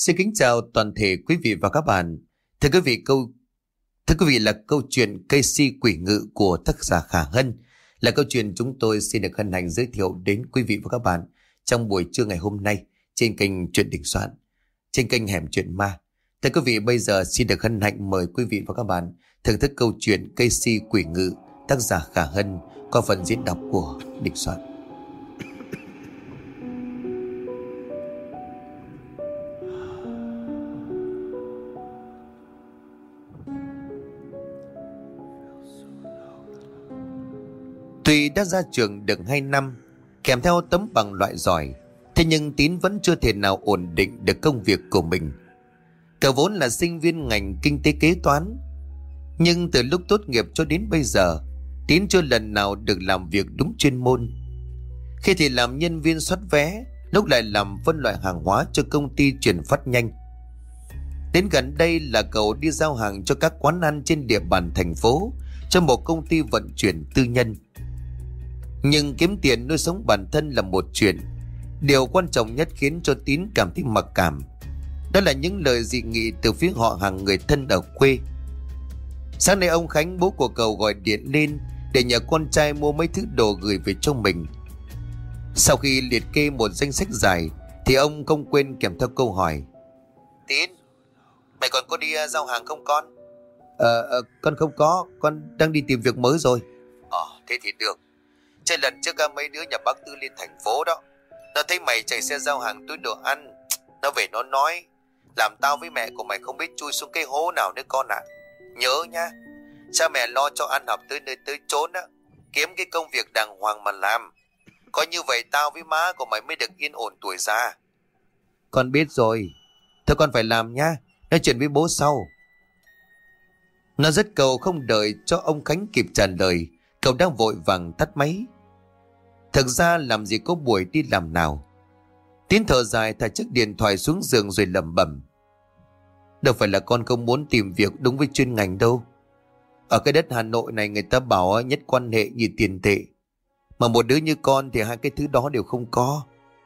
Xin kính chào toàn thể quý vị và các bạn. Thưa quý vị là câu chuyện cây si quỷ ngự của tác giả Khả Hân là câu chuyện chúng tôi xin được hân hạnh giới thiệu đến quý vị và các bạn trong buổi trưa ngày hôm nay trên kênh Chuyện Đình Soạn, trên kênh Hẻm Chuyện Ma. Thưa quý vị, bây giờ xin được hân hạnh mời quý vị và các bạn thưởng thức câu chuyện cây si quỷ ngự tác giả Khả Hân qua phần diễn đọc của Đình Soạn. Tuy đã ra trường được 2 năm, kèm theo tấm bằng loại giỏi, thế nhưng Tín vẫn chưa thể nào ổn định được công việc của mình. Cậu vốn là sinh viên ngành kinh tế kế toán, nhưng từ lúc tốt nghiệp cho đến bây giờ, Tín chưa lần nào được làm việc đúng chuyên môn. Khi thì làm nhân viên soát vé, lúc lại làm phân loại hàng hóa cho công ty chuyển phát nhanh. Đến gần đây là cậu đi giao hàng cho các quán ăn trên địa bàn thành phố, cho một công ty vận chuyển tư nhân. Nhưng kiếm tiền nuôi sống bản thân là một chuyện. Điều quan trọng nhất khiến cho Tín cảm thấy mặc cảm, đó là những lời dị nghị từ phía họ hàng người thân ở quê. Sáng nay ông Khánh, bố của cậu, gọi điện lên để nhờ con trai mua mấy thứ đồ gửi về cho mình. Sau khi liệt kê một danh sách dài thì ông không quên kèm theo câu hỏi: Tín, mày còn có đi giao hàng không con? Con không có, con đang đi tìm việc mới rồi. Thế thì được. Trên lần trước mấy đứa nhà bác Tư lên thành phố đó, nó thấy mày chạy xe giao hàng túi đồ ăn, nó về nó nói: làm tao với mẹ của mày không biết chui xuống cái hố nào nữa con ạ. Nhớ nha, cha mẹ lo cho ăn học tới nơi tới chốn á, kiếm cái công việc đàng hoàng mà làm. Có như vậy tao với má của mày mới được yên ổn tuổi già. Con biết rồi. Thôi con phải làm nha, nói chuyện với bố sau. Nó rất cầu, không đợi cho ông Khánh kịp trả lời, cậu đang vội vàng tắt máy. Thực ra làm gì có buổi đi làm nào. Tín thở dài, thả chiếc điện thoại xuống giường rồi lẩm bẩm: đâu phải là con không muốn tìm việc đúng với chuyên ngành đâu. Ở cái đất Hà Nội này người ta bảo nhất quan hệ như tiền tệ, mà một đứa như con thì hai cái thứ đó đều không có.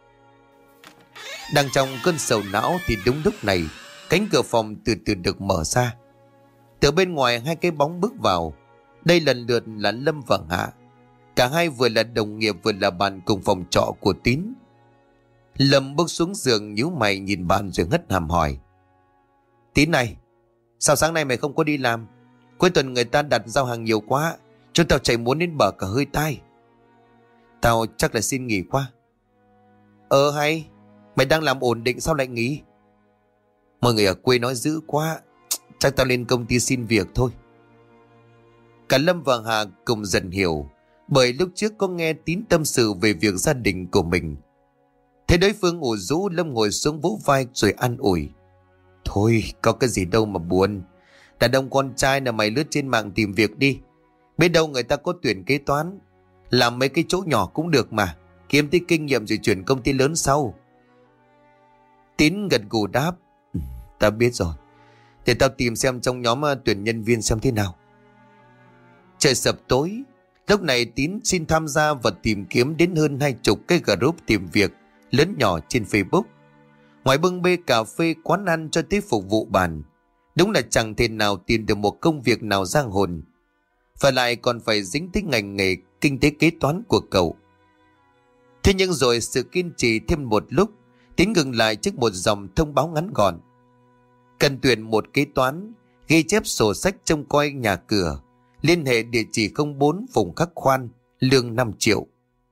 Đang trong cơn sầu não thì đúng lúc này cánh cửa phòng từ từ được mở ra. Từ bên ngoài hai cái bóng bước vào. Đây lần lượt là Lâm và Hạ. Cả hai vừa là đồng nghiệp vừa là bạn cùng phòng trọ của Tín. Lâm bước xuống giường nhíu mày nhìn bạn rồi hất hàm hỏi: Tín này, sao sáng nay mày không có đi làm? Cuối tuần người ta đặt giao hàng nhiều quá, chúng tao chạy muốn đến bờ cả hơi tai. Tao chắc là xin nghỉ quá. Hay, mày đang làm ổn định sao lại nghỉ? Mọi người ở quê nói dữ quá, chắc tao lên công ty xin việc thôi. Cả Lâm và Hà cùng dần hiểu, bởi lúc trước có nghe Tín tâm sự về việc gia đình của mình. Thấy đối phương ủ rũ, Lâm ngồi xuống vỗ vai rồi an ủi: thôi, có cái gì đâu mà buồn. Đàn ông con trai là mày lướt trên mạng tìm việc đi. Biết đâu người ta có tuyển kế toán, làm mấy cái chỗ nhỏ cũng được mà, kiếm tí kinh nghiệm rồi chuyển công ty lớn sau. Tín gật gù đáp: tao biết rồi. Để tao tìm xem trong nhóm tuyển nhân viên xem thế nào. Trời sập tối. Lúc này Tín xin tham gia và tìm kiếm đến hơn 20 cái group tìm việc lớn nhỏ trên Facebook. Ngoài bưng bê cà phê quán ăn cho tới phục vụ bàn, đúng là chẳng thể nào tìm được một công việc nào giang hồn. Và lại còn phải dính tới ngành nghề kinh tế kế toán của cậu. Thế nhưng rồi sự kiên trì thêm một lúc, Tín ngừng lại trước một dòng thông báo ngắn gọn: cần tuyển một kế toán, ghi chép sổ sách trông coi nhà cửa, liên hệ địa chỉ 04 Phùng Khắc Khoan, lương 5 triệu.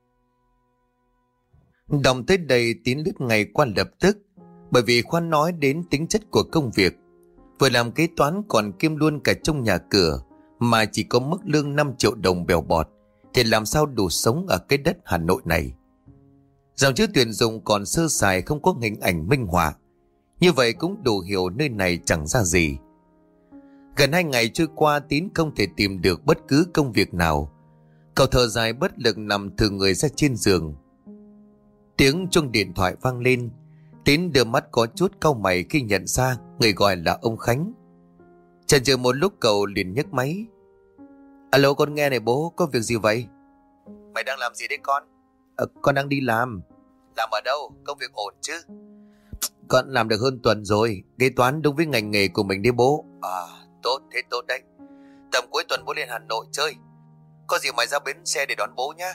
Đọc tới đây Tín lướt ngay qua lập tức, bởi vì Khoan nói đến tính chất của công việc. Vừa làm kế toán còn kiêm luôn cả trong nhà cửa, mà chỉ có mức lương 5 triệu đồng bèo bọt, thì làm sao đủ sống ở cái đất Hà Nội này. Dòng chữ tuyển dụng còn sơ sài, không có hình ảnh minh họa. Như vậy cũng đủ hiểu nơi này chẳng ra gì. Gần 2 ngày trôi qua, Tín không thể tìm được bất cứ công việc nào. Cậu thở dài bất lực nằm thừ người ra trên giường. Tiếng chuông điện thoại vang lên. Tín đưa mắt có chút cau mày khi nhận ra người gọi là ông Khánh. Chần chừ một lúc cậu liền nhấc máy. Alo, con nghe này bố, có việc gì vậy? Mày đang làm gì đấy con? Con đang đi làm. Làm ở đâu? Công việc ổn chứ? Con làm được hơn tuần rồi. Kế toán đúng với ngành nghề của mình đi bố. Tốt, thế tốt đấy. Tầm cuối tuần bố lên Hà Nội chơi. Có gì mày ra bến xe để đón bố nhá.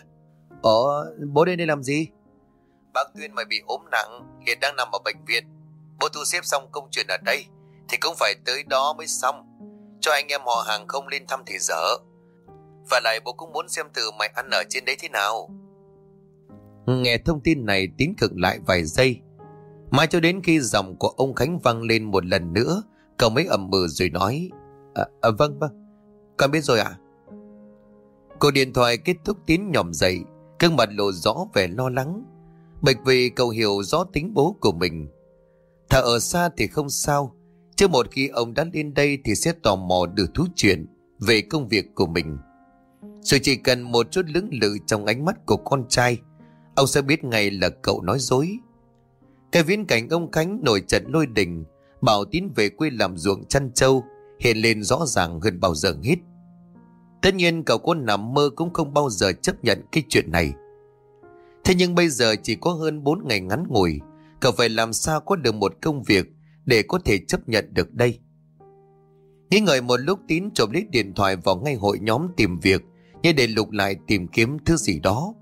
Bố đến đây làm gì? Bác Tuyên mày bị ốm nặng, hiện đang nằm ở bệnh viện. Bố thu xếp xong công chuyện ở đây thì cũng phải tới đó mới xong. Cho anh em họ hàng không lên thăm thì dở. Và lại bố cũng muốn xem thử mày ăn ở trên đấy thế nào. Nghe thông tin này Tín khựng lại vài giây. Mãi cho đến khi giọng của ông Khánh vang lên một lần nữa, cậu mới ậm ừ rồi nói: Vâng, con biết rồi ạ. Cuộc điện thoại kết thúc, Tín nhòm dậy, gương mặt lộ rõ vẻ lo lắng, bởi vì cậu hiểu rõ tính bố của mình. Thà ở xa thì không sao, chứ một khi ông đã lên đây thì sẽ tò mò được thú chuyện về công việc của mình. Rồi chỉ cần một chút lưỡng lự trong ánh mắt của con trai, ông sẽ biết ngay là cậu nói dối. Cái viễn cảnh ông Khánh nổi trận lôi đình bảo Tín về quê làm ruộng chăn trâu hiện lên rõ ràng hơn bao giờ hết. Tất nhiên cậu có nằm mơ cũng không bao giờ chấp nhận cái chuyện này. Thế nhưng bây giờ chỉ có hơn 4 ngày ngắn ngủi, cậu phải làm sao có được một công việc để có thể chấp nhận được đây. Nghĩ ngợi một lúc, Tín trộm lấy điện thoại vào ngay hội nhóm tìm việc, như để lục lại tìm kiếm thứ gì đó.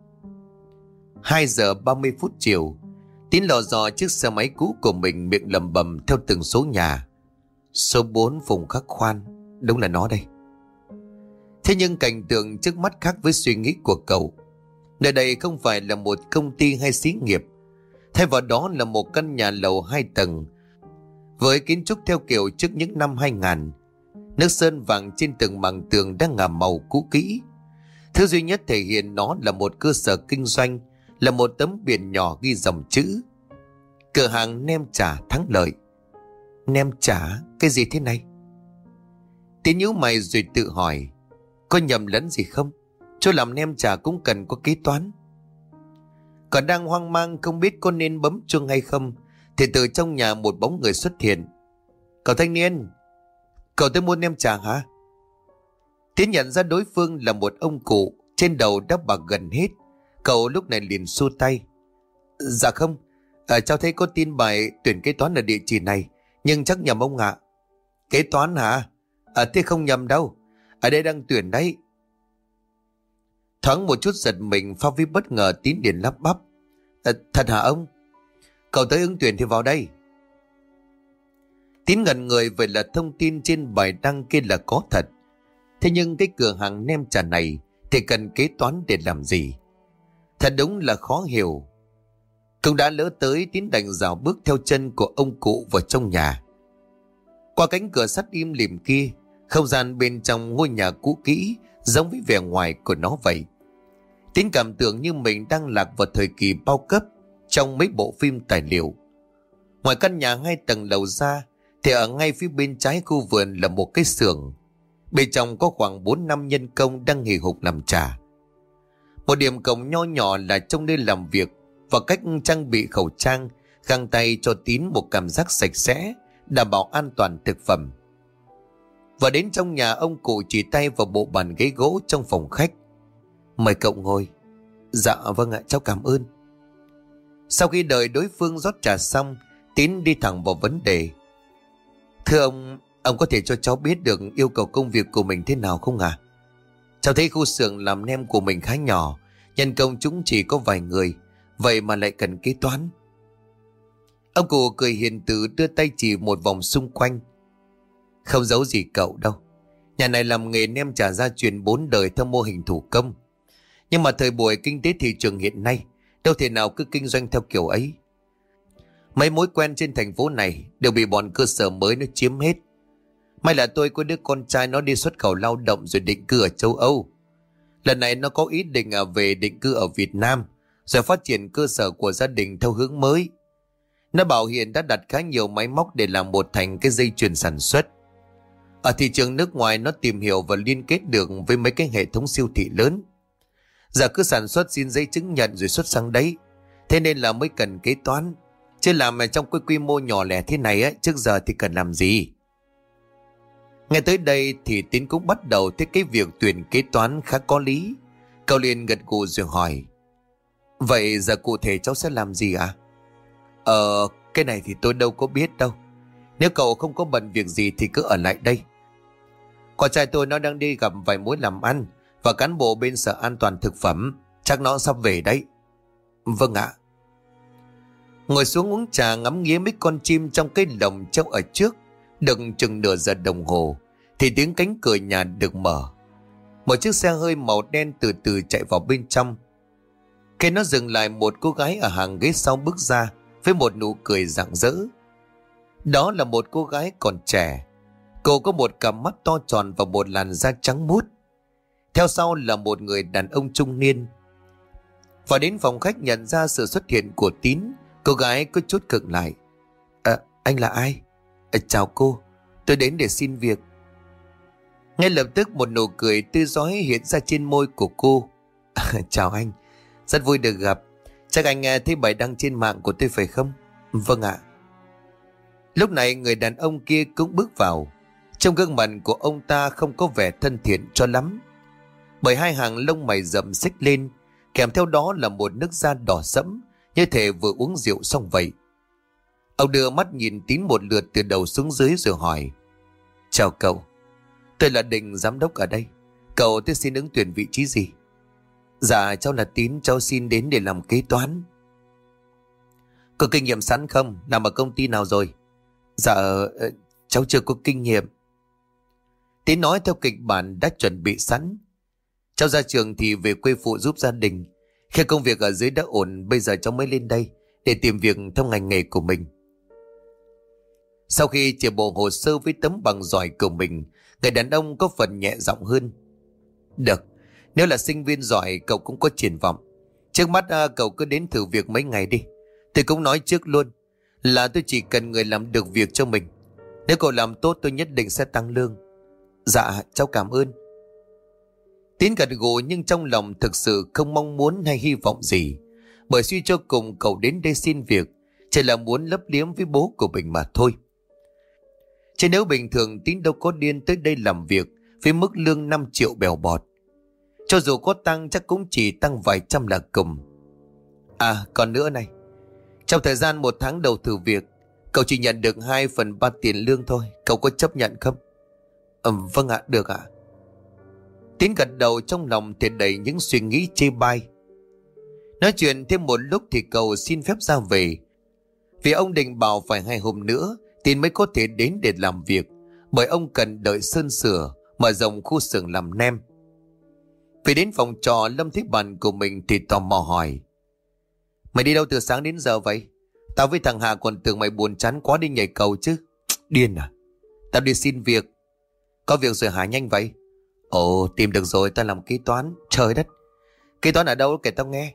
2 giờ 30 phút chiều, Tín lò dò chiếc xe máy cũ của mình, miệng lẩm bẩm theo từng số nhà. Số 4 Phùng Khắc Khoan, đúng là nó đây. Thế nhưng cảnh tượng trước mắt khác với suy nghĩ của cậu. Nơi đây không phải là một công ty hay xí nghiệp, thay vào đó là một căn nhà lầu 2 tầng với kiến trúc theo kiểu trước những năm 2000. Nước sơn vàng trên từng mảng tường đang ngả màu cũ kỹ. Thứ duy nhất thể hiện nó là một cơ sở kinh doanh, là một tấm biển nhỏ ghi dòng chữ: cửa hàng nem chả Thắng Lợi. Nem chả? Cái gì thế này? Tín nhíu mày rồi tự hỏi, có nhầm lẫn gì không? Chỗ làm nem chả cũng cần có kế toán. Còn đang hoang mang không biết có nên bấm chuông hay không, thì từ trong nhà một bóng người xuất hiện. Cậu thanh niên, cậu tới mua nem chả hả? Tín nhận ra đối phương là một ông cụ, trên đầu đắp bạc gần hết. Cậu lúc này liền xua tay. Dạ không, cháu thấy có tin bài tuyển kế toán ở địa chỉ này, nhưng chắc nhầm ông ạ. Kế toán hả? Thế không nhầm đâu, ở đây đang tuyển đấy. Thoáng một chút giật mình pha với bất ngờ, Tín liền lắp bắp. Thật hả ông? Cậu tới ứng tuyển thì vào đây. Tín ngẩn người, vậy là thông tin trên bài đăng kia là có thật. Thế nhưng cái cửa hàng nem chả này thì cần kế toán để làm gì? Thật đúng là khó hiểu. Cũng đã lỡ tới, Tín đành rào bước theo chân của ông cụ vào trong nhà. Qua cánh cửa sắt im lìm kia, không gian bên trong ngôi nhà cũ kỹ giống với vẻ ngoài của nó vậy. Tín cảm tưởng như mình đang lạc vào thời kỳ bao cấp trong mấy bộ phim tài liệu. Ngoài căn nhà 2 tầng lầu ra thì ở ngay phía bên trái khu vườn là một cái xưởng. Bên trong có khoảng 4-5 nhân công đang hì hục làm trà. Một điểm cộng nho nhỏ là trong nơi làm việc và cách trang bị khẩu trang, găng tay cho Tín một cảm giác sạch sẽ, đảm bảo an toàn thực phẩm. Và đến trong nhà, ông cụ chỉ tay vào bộ bàn ghế gỗ trong phòng khách. Mời cậu ngồi. Dạ vâng ạ, cháu cảm ơn. Sau khi đợi đối phương rót trà xong, Tín đi thẳng vào vấn đề. Thưa ông có thể cho cháu biết được yêu cầu công việc của mình thế nào không ạ? Cháu thấy khu xưởng làm nem của mình khá nhỏ, nhân công chúng chỉ có vài người, vậy mà lại cần kế toán. Ông cụ cười hiền từ, đưa tay chỉ một vòng xung quanh. Không giấu gì cậu đâu, nhà này làm nghề nem chả gia truyền 4 đời theo mô hình thủ công. Nhưng mà thời buổi kinh tế thị trường hiện nay, đâu thể nào cứ kinh doanh theo kiểu ấy. Mấy mối quen trên thành phố này đều bị bọn cơ sở mới nó chiếm hết. May là tôi có đứa con trai nó đi xuất khẩu lao động rồi định cư ở châu Âu. Lần này nó có ý định về định cư ở Việt Nam, rồi phát triển cơ sở của gia đình theo hướng mới. Nó bảo hiện đã đặt khá nhiều máy móc để làm một thành cái dây chuyền sản xuất. Ở thị trường nước ngoài nó tìm hiểu và liên kết được với mấy cái hệ thống siêu thị lớn. Giờ cứ sản xuất xin giấy chứng nhận rồi xuất sang đấy. Thế nên là mới cần kế toán. Chứ làm trong cái quy mô nhỏ lẻ thế này á, trước giờ thì cần làm gì? Nghe tới đây thì Tín cũng bắt đầu thấy cái việc tuyển kế toán khá có lý. Cậu liền gật gù rồi hỏi. Vậy giờ cụ thể cháu sẽ làm gì ạ? Cái này thì tôi đâu có biết đâu. Nếu cậu không có bận việc gì thì cứ ở lại đây. Con trai tôi nó đang đi gặp vài mối làm ăn và cán bộ bên sở an toàn thực phẩm. Chắc nó sắp về đấy. Vâng ạ. Ngồi xuống uống trà ngắm nghía mấy con chim trong cái lồng treo ở trước. Được chừng nửa giờ đồng hồ thì tiếng cánh cửa nhà được mở. Một chiếc xe hơi màu đen từ từ chạy vào bên trong. Khi nó dừng lại, một cô gái ở hàng ghế sau bước ra với một nụ cười rạng rỡ. Đó là một cô gái còn trẻ. Cô có một cặp mắt to tròn và một làn da trắng muốt. Theo sau là một người đàn ông trung niên. Và đến phòng khách nhận ra sự xuất hiện của Tín, cô gái có chút khựng lại. Anh là ai? Chào cô, tôi đến để xin việc. Ngay lập tức một nụ cười tươi rói hiện ra trên môi của cô. Chào anh, rất vui được gặp. Chắc anh nghe thấy bài đăng trên mạng của tôi phải không? Vâng ạ. Lúc này người đàn ông kia cũng bước vào. Trong gương mặt của ông ta không có vẻ thân thiện cho lắm, bởi hai hàng lông mày rậm xích lên, kèm theo đó là một nước da đỏ sẫm, như thể vừa uống rượu xong vậy. Ông đưa mắt nhìn Tín một lượt từ đầu xuống dưới rồi hỏi. Chào cậu, tôi là Định, giám đốc ở đây. Cậu tôi xin ứng tuyển vị trí gì? Dạ cháu là Tín, cháu xin đến để làm kế toán. Có kinh nghiệm sẵn không? Làm ở công ty nào rồi? Dạ cháu chưa có kinh nghiệm. Tín nói theo kịch bản đã chuẩn bị sẵn. Cháu ra trường thì về quê phụ giúp gia đình. Khi công việc ở dưới đã ổn, bây giờ cháu mới lên đây để tìm việc theo ngành nghề của mình. Sau khi chia bộ hồ sơ với tấm bằng giỏi của mình, người đàn ông có phần nhẹ giọng hơn. Được, nếu là sinh viên giỏi cậu cũng có triển vọng. Trước mắt cậu cứ đến thử việc mấy ngày đi. Tôi cũng nói trước luôn là tôi chỉ cần người làm được việc cho mình. Nếu cậu làm tốt tôi nhất định sẽ tăng lương. Dạ cháu cảm ơn. Tín gật gù nhưng trong lòng thực sự không mong muốn hay hy vọng gì, bởi suy cho cùng cậu đến đây xin việc chỉ là muốn lấp liếm với bố của mình mà thôi. Chứ nếu bình thường Tín đâu có điên tới đây làm việc với mức lương 5 triệu bèo bọt. Cho dù có tăng chắc cũng chỉ tăng vài trăm là cùng. À còn nữa này, trong thời gian 1 tháng đầu thử việc, cậu chỉ nhận được 2/3 tiền lương thôi. Cậu có chấp nhận không? Vâng ạ, được ạ. Tín gật đầu, trong lòng thì đầy những suy nghĩ chê bai. Nói chuyện thêm một lúc thì cậu xin phép ra về, vì ông Định bảo phải 2 hôm nữa Tín mới có thể đến để làm việc, bởi ông cần đợi sơn sửa, mở rộng khu xưởng làm nem. Về đến phòng trọ, Lâm thấy bạn của mình thì tò mò hỏi. Mày đi đâu từ sáng đến giờ vậy? Tao với thằng Hà còn tưởng mày buồn chán quá đi nhảy cầu chứ. Điên à? Tao đi xin việc. Có việc rồi hả, nhanh vậy? Ồ, tìm được rồi, tao làm kế toán. Trời đất, kế toán ở đâu kể tao nghe.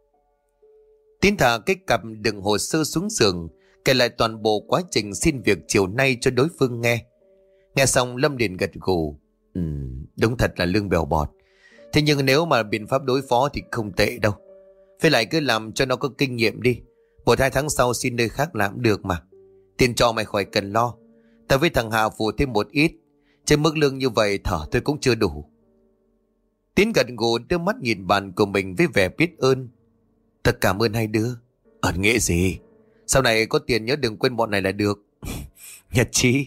Tín thả cái cặp đựng hồ sơ xuống giường, kể lại toàn bộ quá trình xin việc chiều nay cho đối phương nghe. Nghe xong Lâm liền gật gù. Đúng thật là lương bèo bọt. Thế nhưng nếu mà biện pháp đối phó thì không tệ đâu. Phải lại cứ làm cho nó có kinh nghiệm đi. 1-2 tháng sau xin nơi khác làm được mà. Tiền cho mày khỏi cần lo. Tao với thằng Hà phụ thêm một ít. Trên mức lương như vậy thở tôi cũng chưa đủ. Tín gật gù đưa mắt nhìn bạn của mình với vẻ biết ơn. Thật cảm ơn hai đứa. Ẩn nghĩa gì? Sau này có tiền nhớ đừng quên bọn này là được. Nhật chí.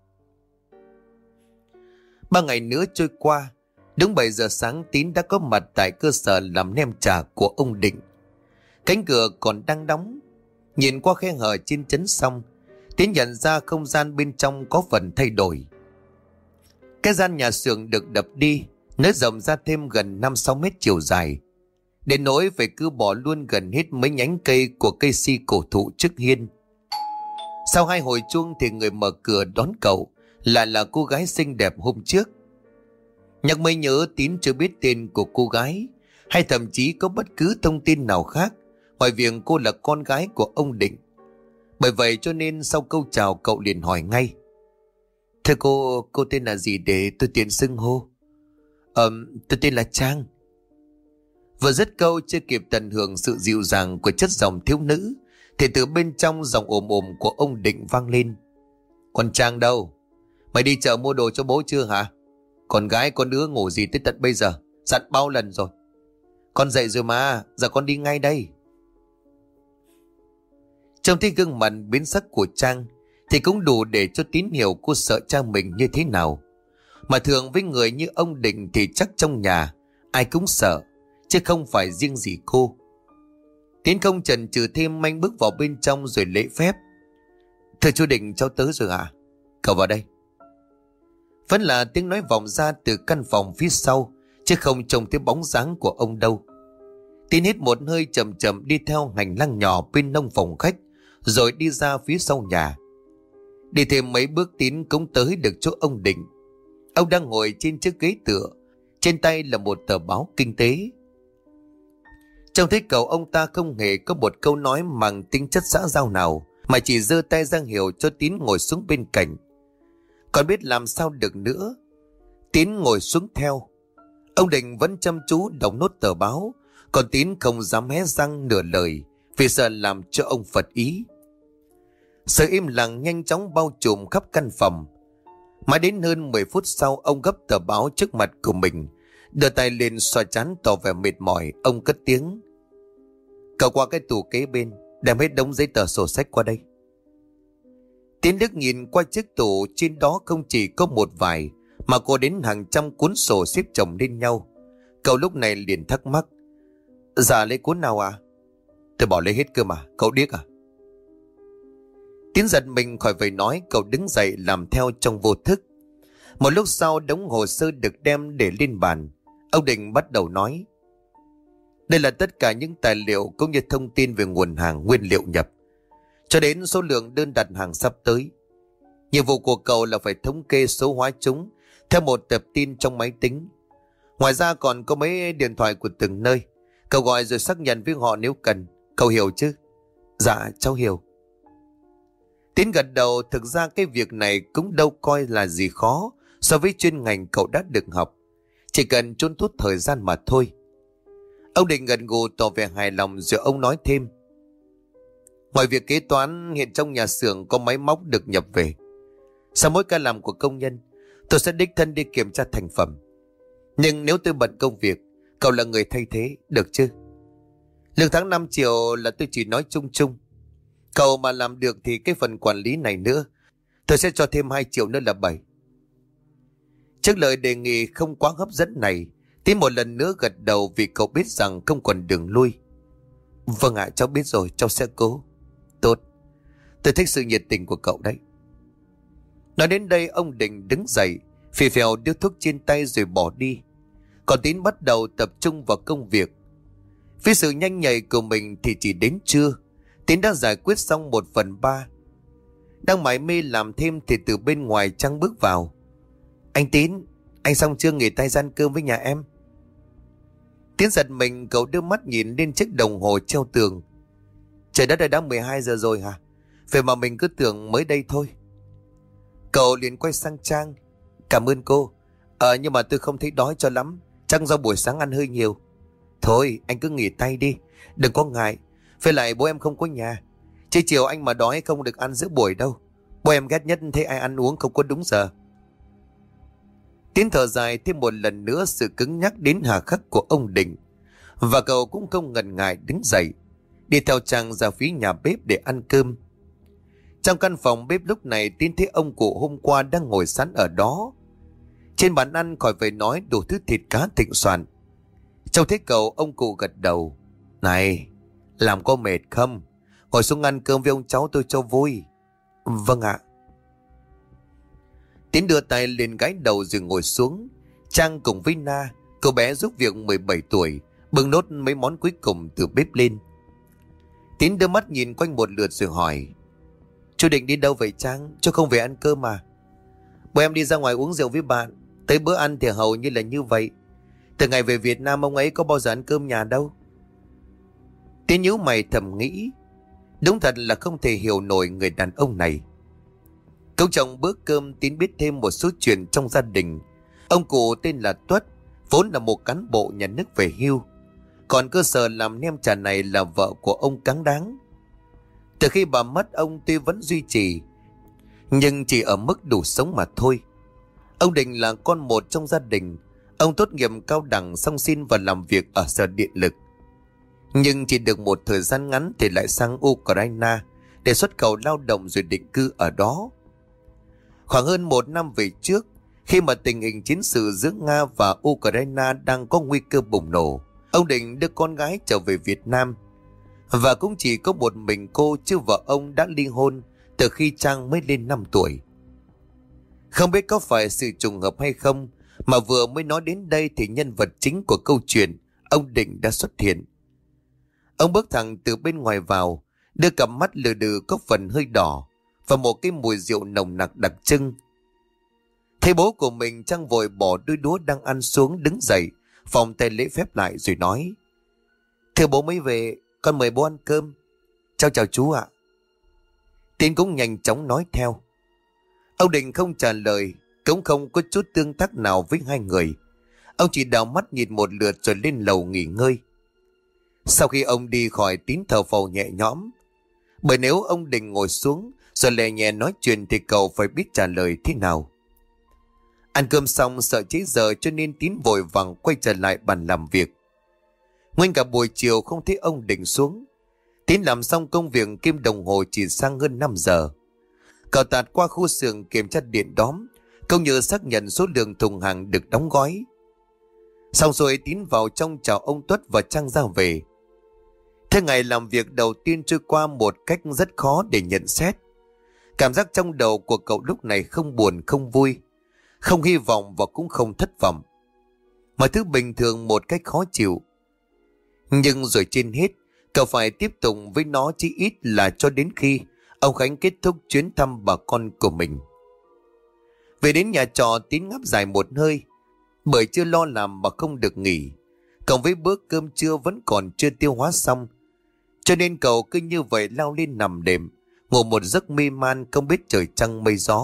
3 ngày nữa trôi qua. Đúng 7 giờ sáng Tín đã có mặt tại cơ sở làm nem chả của ông Định. Cánh cửa còn đang đóng. Nhìn qua khe hở trên chấn song, Tín nhận ra không gian bên trong có phần thay đổi. Cái gian nhà xưởng được đập đi, nới rộng ra thêm gần 5-6 mét chiều dài. Đến nỗi phải cứ bỏ luôn gần hết mấy nhánh cây của cây si cổ thụ trước hiên. Sau 2 hồi chuông thì người mở cửa đón cậu lại là cô gái xinh đẹp hôm trước. Nhắc mới nhớ Tín chưa biết tên của cô gái, hay thậm chí có bất cứ thông tin nào khác ngoài việc cô là con gái của ông Định. Bởi vậy cho nên sau câu chào cậu liền hỏi ngay. Thưa cô tên là gì để tôi tiện xưng hô? Tôi tên là Trang. Vừa dứt câu chưa kịp tận hưởng sự dịu dàng của chất giọng thiếu nữ thì từ bên trong giọng ồm ồm của ông Định vang lên. Con Trang đâu? Mày đi chợ mua đồ cho bố chưa hả? Con gái con đứa ngủ gì tới tận bây giờ? Dặn bao lần rồi. Con dậy rồi mà, giờ con đi ngay đây. Trông thấy gương mặt biến sắc của Trang thì cũng đủ để cho Tín hiểu cô sợ cha mình như thế nào. Mà thường với người như ông Định thì chắc trong nhà ai cũng sợ, chứ không phải riêng gì cô. Tín không chần chừ thêm, anh bước vào bên trong rồi lễ phép. Thưa chú Định, cháu tới rồi ạ. Cậu vào đây. Vẫn là tiếng nói vọng ra từ căn phòng phía sau, chứ không trông thấy bóng dáng của ông đâu. Tín hít một hơi chậm chậm đi theo hành lang nhỏ bên nông phòng khách, rồi đi ra phía sau nhà. Đi thêm mấy bước Tín cũng tới được chỗ ông Định. Ông đang ngồi trên chiếc ghế tựa, trên tay là một tờ báo kinh tế. Trông thấy cậu, ông ta không hề có một câu nói mang tính chất xã giao nào, mà chỉ giơ tay ra hiệu cho Tín ngồi xuống bên cạnh. Còn biết làm sao được nữa, Tín ngồi xuống theo. Ông Định vẫn chăm chú đọc nốt tờ báo, còn Tín không dám hé răng nửa lời vì sợ làm cho ông phật ý. Sự im lặng nhanh chóng bao trùm khắp căn phòng. Mãi đến hơn 10 phút sau, ông gấp tờ báo trước mặt của mình, đưa tay lên xoa trán tỏ vẻ mệt mỏi. Ông cất tiếng: Cậu qua cái tủ kế bên, đem hết đống giấy tờ sổ sách qua đây. Tiến Đức nhìn qua chiếc tủ, trên đó không chỉ có một vài mà có đến hàng trăm cuốn sổ xếp chồng lên nhau. Cậu lúc này liền thắc mắc: Dạ, lấy cuốn nào à? Tôi bảo lấy hết cơ mà, cậu điếc à? Tiến giật mình khỏi phải nói, cậu đứng dậy làm theo trong vô thức. Một lúc sau, đống hồ sơ được đem để lên bàn. Ông Định bắt đầu nói: Đây là tất cả những tài liệu cũng như thông tin về nguồn hàng nguyên liệu nhập, cho đến số lượng đơn đặt hàng sắp tới. Nhiệm vụ của cậu là phải thống kê số hóa chúng theo một tập tin trong máy tính. Ngoài ra còn có mấy điện thoại của từng nơi. Cậu gọi rồi xác nhận với họ nếu cần. Cậu hiểu chứ? Dạ, cháu hiểu. Tiến gật đầu. Thực ra cái việc này cũng đâu coi là gì khó so với chuyên ngành cậu đã được học. Chỉ cần trốn thút thời gian mà thôi. Ông Định gật gù tỏ vẻ hài lòng, rồi ông nói thêm: Ngoài việc kế toán, hiện trong nhà xưởng có máy móc được nhập về. Sau mỗi ca làm của công nhân, tôi sẽ đích thân đi kiểm tra thành phẩm. Nhưng nếu tôi bận công việc, cậu là người thay thế, được chứ? Lương tháng 5 triệu là tôi chỉ nói chung chung. Cậu mà làm được thì cái phần quản lý này nữa, tôi sẽ cho thêm 2 triệu nữa là 7. Trước lời đề nghị không quá hấp dẫn này, Tín một lần nữa gật đầu vì cậu biết rằng không còn đường lui. Vâng ạ, cháu biết rồi, cháu sẽ cố. Tốt, tôi thích sự nhiệt tình của cậu đấy. Nói đến đây, ông Định đứng dậy, phì phèo điếu thuốc trên tay rồi bỏ đi. Còn Tín bắt đầu tập trung vào công việc. Với sự nhanh nhạy của mình thì chỉ đến trưa, Tín đã giải quyết xong 1/3. Đang mải mê làm thêm thì từ bên ngoài Trang bước vào. Anh Tín, anh xong chưa, nghỉ tay ra ăn cơm với nhà em? Tín giật mình, cậu đưa mắt nhìn lên chiếc đồng hồ treo tường. Trời đất ơi, đã 12 giờ rồi hả? Vậy mà mình cứ tưởng mới đây thôi. Cậu liền quay sang Trang: Cảm ơn cô. Nhưng mà tôi không thấy đói cho lắm, chắc do buổi sáng ăn hơi nhiều. Thôi anh cứ nghỉ tay đi, đừng có ngại. Với lại bố em không có nhà, chứ chiều anh mà đói không được ăn giữa buổi đâu. Bố em ghét nhất thấy ai ăn uống không có đúng giờ. Tiến thở dài thêm một lần nữa sự cứng nhắc đến hà khắc của ông Định, và cậu cũng không ngần ngại đứng dậy, đi theo Trang ra phía nhà bếp để ăn cơm. Trong căn phòng bếp lúc này, Tiến thấy ông cụ hôm qua đang ngồi sẵn ở đó. Trên bàn ăn khỏi phải nói, đủ thứ thịt cá thịnh soạn. Trông thấy cậu, ông cụ gật đầu: Này, làm có mệt không? Ngồi xuống ăn cơm với ông cháu tôi cho vui. Vâng ạ. Tiến đưa tay lên gái đầu rồi ngồi xuống. Trang cùng với Na, cô bé giúp việc 17 tuổi, bưng nốt mấy món cuối cùng từ bếp lên. Tiến đưa mắt nhìn quanh một lượt rồi hỏi: Chú định đi đâu vậy Trang? Chú không về ăn cơm mà? Bố em đi ra ngoài uống rượu với bạn. Tới bữa ăn thì hầu như là như vậy. Từ ngày về Việt Nam ông ấy có bao giờ ăn cơm nhà đâu. Tiến nhíu mày thầm nghĩ, đúng thật là không thể hiểu nổi người đàn ông này. Cũng trong bữa cơm, Tín biết thêm một số chuyện trong gia đình. Ông cụ tên là Tuất, vốn là một cán bộ nhà nước về hưu. Còn cơ sở làm nem chả này là vợ của ông Cáng Đáng. Từ khi bà mất, ông tuy vẫn duy trì, nhưng chỉ ở mức đủ sống mà thôi. Ông Định là con một trong gia đình. Ông tốt nghiệp cao đẳng xong xin vào làm việc ở sở điện lực. Nhưng chỉ được một thời gian ngắn thì lại sang Ukraine để xuất khẩu lao động rồi định cư ở đó. Khoảng hơn 1 năm về trước, khi mà tình hình chiến sự giữa Nga và Ukraine đang có nguy cơ bùng nổ, ông định đưa con gái trở về Việt Nam. Và cũng chỉ có một mình cô, chứ vợ ông đã ly hôn từ khi Trang mới lên 5 tuổi. Không biết có phải sự trùng hợp hay không, mà vừa mới nói đến đây thì nhân vật chính của câu chuyện, ông Định, đã xuất hiện. Ông bước thẳng từ bên ngoài vào, đưa cặp mắt lừ đừ có phần hơi đỏ và một cái mùi rượu nồng nặc đặc trưng. Thấy bố của mình, Trang vội bỏ đôi đũa đang ăn xuống, đứng dậy vòng tay lễ phép lại rồi nói: "Thưa bố mới về, con mời bố ăn cơm." Chào chú ạ." Tiến cũng nhanh chóng nói theo. Ông Định không trả lời, cũng không có chút tương tác nào với hai người. Ông chỉ đảo mắt nhìn một lượt rồi lên lầu nghỉ ngơi. Sau khi ông đi khỏi, Tín thở phào nhẹ nhõm. Bởi nếu ông Định ngồi xuống rồi lè nhẹ nói chuyện thì cậu phải biết trả lời thế nào. Ăn cơm xong sợ trễ giờ cho nên Tín vội vàng quay trở lại bàn làm việc. Nguyên cả buổi chiều không thấy ông Định xuống. Tín làm xong công việc kim đồng hồ chỉ sang hơn 5 giờ. Cậu tạt qua khu xưởng kiểm tra điện đóm, cũng như xác nhận số lượng thùng hàng được đóng gói. Xong rồi Tín vào trong chào ông Tuất và Trang ra về. Thế ngày làm việc đầu tiên trôi qua một cách rất khó để nhận xét. Cảm giác trong đầu của cậu lúc này không buồn, không vui, không hy vọng và cũng không thất vọng. Mọi thứ bình thường một cách khó chịu. Nhưng rồi trên hết, cậu phải tiếp tục với nó chí ít là cho đến khi ông Khánh kết thúc chuyến thăm bà con của mình. Về đến nhà trọ, Tín ngáp dài một hơi, bởi chưa lo làm mà không được nghỉ. Cộng với bữa cơm trưa vẫn còn chưa tiêu hóa xong, cho nên cậu cứ như vậy lao lên nằm đệm, ngủ một giấc mê man không biết trời trăng mây gió.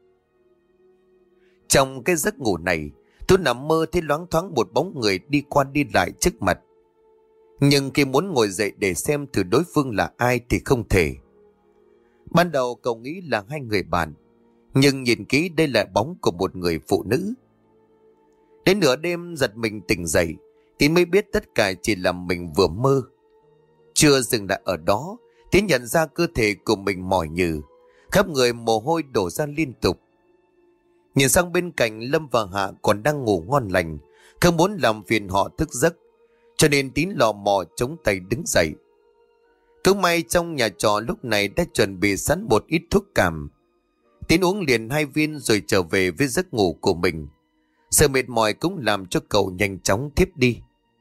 Trong cái giấc ngủ này, tôi nằm mơ thấy loáng thoáng một bóng người đi qua đi lại trước mặt. Nhưng khi muốn ngồi dậy để xem thử đối phương là ai thì không thể. Ban đầu cậu nghĩ là hai người bạn, nhưng nhìn kỹ đây là bóng của một người phụ nữ. Đến nửa đêm giật mình tỉnh dậy, Tín mới biết tất cả chỉ là mình vừa mơ. Chưa dừng lại ở đó, Tín nhận ra cơ thể của mình mỏi nhừ, khắp người mồ hôi đổ ra liên tục. Nhìn sang bên cạnh, Lâm và Hạ còn đang ngủ ngon lành, không muốn làm phiền họ thức giấc, cho nên Tín lò mò chống tay đứng dậy. Cũng may trong nhà trọ lúc này đã chuẩn bị sẵn một ít thuốc cảm. Tín uống liền 2 viên rồi trở về với giấc ngủ của mình. Sự mệt mỏi cũng làm cho cậu nhanh chóng thiếp đi.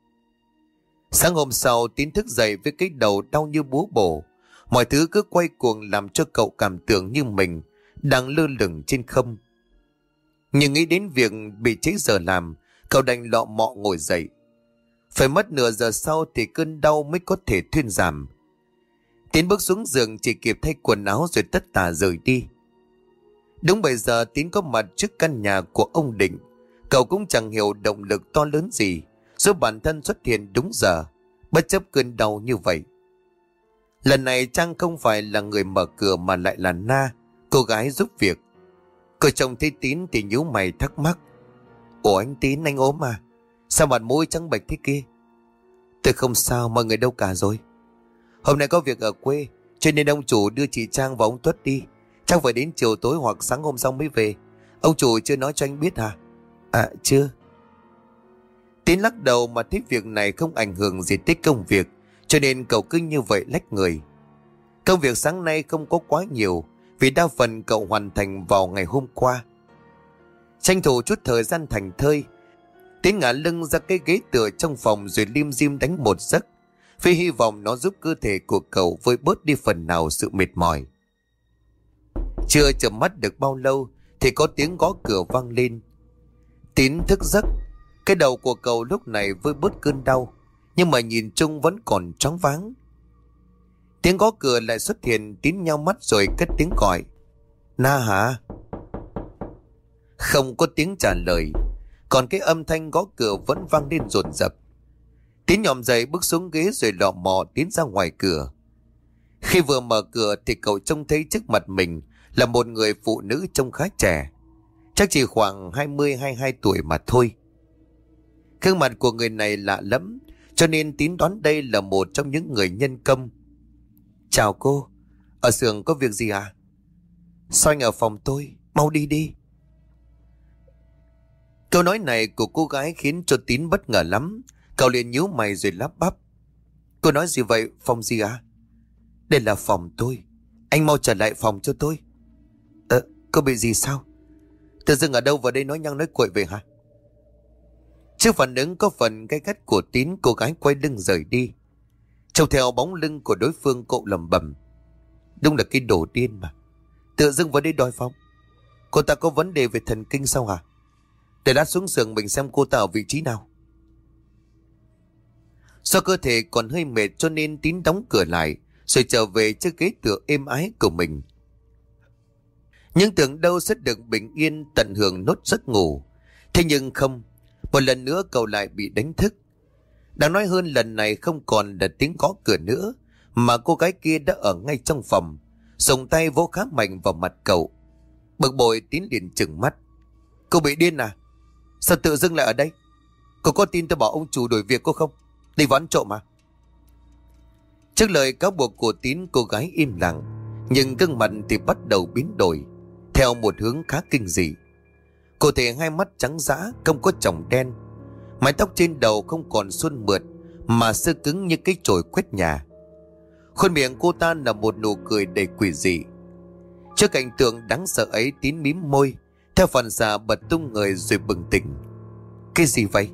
Sáng hôm sau, Tín thức dậy với cái đầu đau như búa bổ. Mọi thứ cứ quay cuồng làm cho cậu cảm tưởng như mình đang lơ lửng trên không. Nhưng nghĩ đến việc bị trễ giờ làm, cậu đành lọ mọ ngồi dậy. Phải mất nửa giờ sau thì cơn đau mới có thể thuyên giảm. Tín bước xuống giường chỉ kịp thay quần áo rồi tất tả rời đi. Đúng bây giờ Tín có mặt trước căn nhà của ông Định. Cậu cũng chẳng hiểu động lực to lớn gì giúp bản thân xuất hiện đúng giờ, bất chấp cơn đau như vậy. Lần này Trang không phải là người mở cửa mà lại là Na, cô gái giúp việc. Cô chồng thấy Tín thì nhíu mày thắc mắc: "Ủa anh Tín, anh ốm à? Sao mặt mũi trắng bệch thế kia?" "Tôi không sao, mọi người đâu cả rồi?" "Hôm nay có việc ở quê, cho nên ông chủ đưa chị Trang và ông Tuất đi. Chắc phải đến chiều tối hoặc sáng hôm sau mới về. Ông chủ chưa nói cho anh biết hả?" "À chưa." Tín lắc đầu mà thấy việc này không ảnh hưởng gì tới công việc, cho nên cậu cứ như vậy lách người. Công việc sáng nay không có quá nhiều, vì đa phần cậu hoàn thành vào ngày hôm qua. Tranh thủ chút thời gian thành thơi, Tín ngả lưng ra cái ghế tựa trong phòng rồi lim dim đánh một giấc, vì hy vọng nó giúp cơ thể của cậu vơi bớt đi phần nào sự mệt mỏi. Chưa chợp mắt được bao lâu thì có tiếng gõ cửa vang lên. Tín thức giấc, cái đầu của cậu lúc này vơi bớt cơn đau, nhưng mà nhìn chung vẫn còn choáng váng. Tiếng gõ cửa lại xuất hiện. Tín nhao mắt rồi cất tiếng gọi: "Na hả?" Không có tiếng trả lời, còn cái âm thanh gõ cửa vẫn vang lên dồn dập. Tín nhòm dậy bước xuống ghế rồi lọ mò tiến ra ngoài cửa. Khi vừa mở cửa thì cậu trông thấy trước mặt mình là một người phụ nữ trông khá trẻ, chắc chỉ khoảng 20-22 tuổi mà thôi. Gương mặt của người này lạ lẫm, cho nên Tín đoán đây là một trong những người nhân công. "Chào cô, Ở xưởng có việc gì à? Sao anh ở phòng tôi? Mau đi đi. Câu nói này của cô gái khiến cho Tín bất ngờ lắm. Cậu liền nhíu mày rồi lắp bắp. Cô nói gì vậy? Phòng gì à? Đây là phòng tôi. Anh mau trở lại phòng cho tôi. Cô bị gì sao? Tự dưng ở đâu vào đây nói nhăng nói cuội về hả? Trước phản ứng có phần gay gắt của Tín, cô gái quay lưng rời đi. Trông theo bóng lưng của đối phương, cậu lẩm bẩm. Đúng là cái đồ điên mà. Tự dưng vào đây đòi phòng. Cô ta có vấn đề về thần kinh sao hả? Để lát xuống giường mình xem cô ta ở vị trí nào. Do cơ thể còn hơi mệt cho nên Tín đóng cửa lại rồi trở về chiếc ghế tựa êm ái của mình. Nhưng tưởng đâu sẽ được bình yên tận hưởng nốt giấc ngủ. Thế nhưng không, một lần nữa cậu lại bị đánh thức. Đáng nói hơn, lần này không còn là tiếng gõ cửa nữa, mà cô gái kia đã ở ngay trong phòng, dùng tay vỗ khá mạnh vào mặt cậu. Bực bội, Tín liền trừng mắt. Cô bị điên à? Sao tự dưng lại ở đây? Cô có tin tôi bảo ông chủ đuổi việc cô không? Đi vào ăn trộm à? Trước lời cáo buộc của Tín, cô gái im lặng, nhưng gương mặt thì bắt đầu biến đổi theo một hướng khá kinh dị. Cô thể hai mắt trắng dã, không có tròng đen, mái tóc trên đầu không còn suôn mượt mà sơ cứng như cái chổi quét nhà. Khuôn miệng cô ta là một nụ cười đầy quỷ dị. Trước cảnh tượng đáng sợ ấy, Tín mím môi, theo phản xạ bật tung người rồi bừng tỉnh. Cái gì vậy?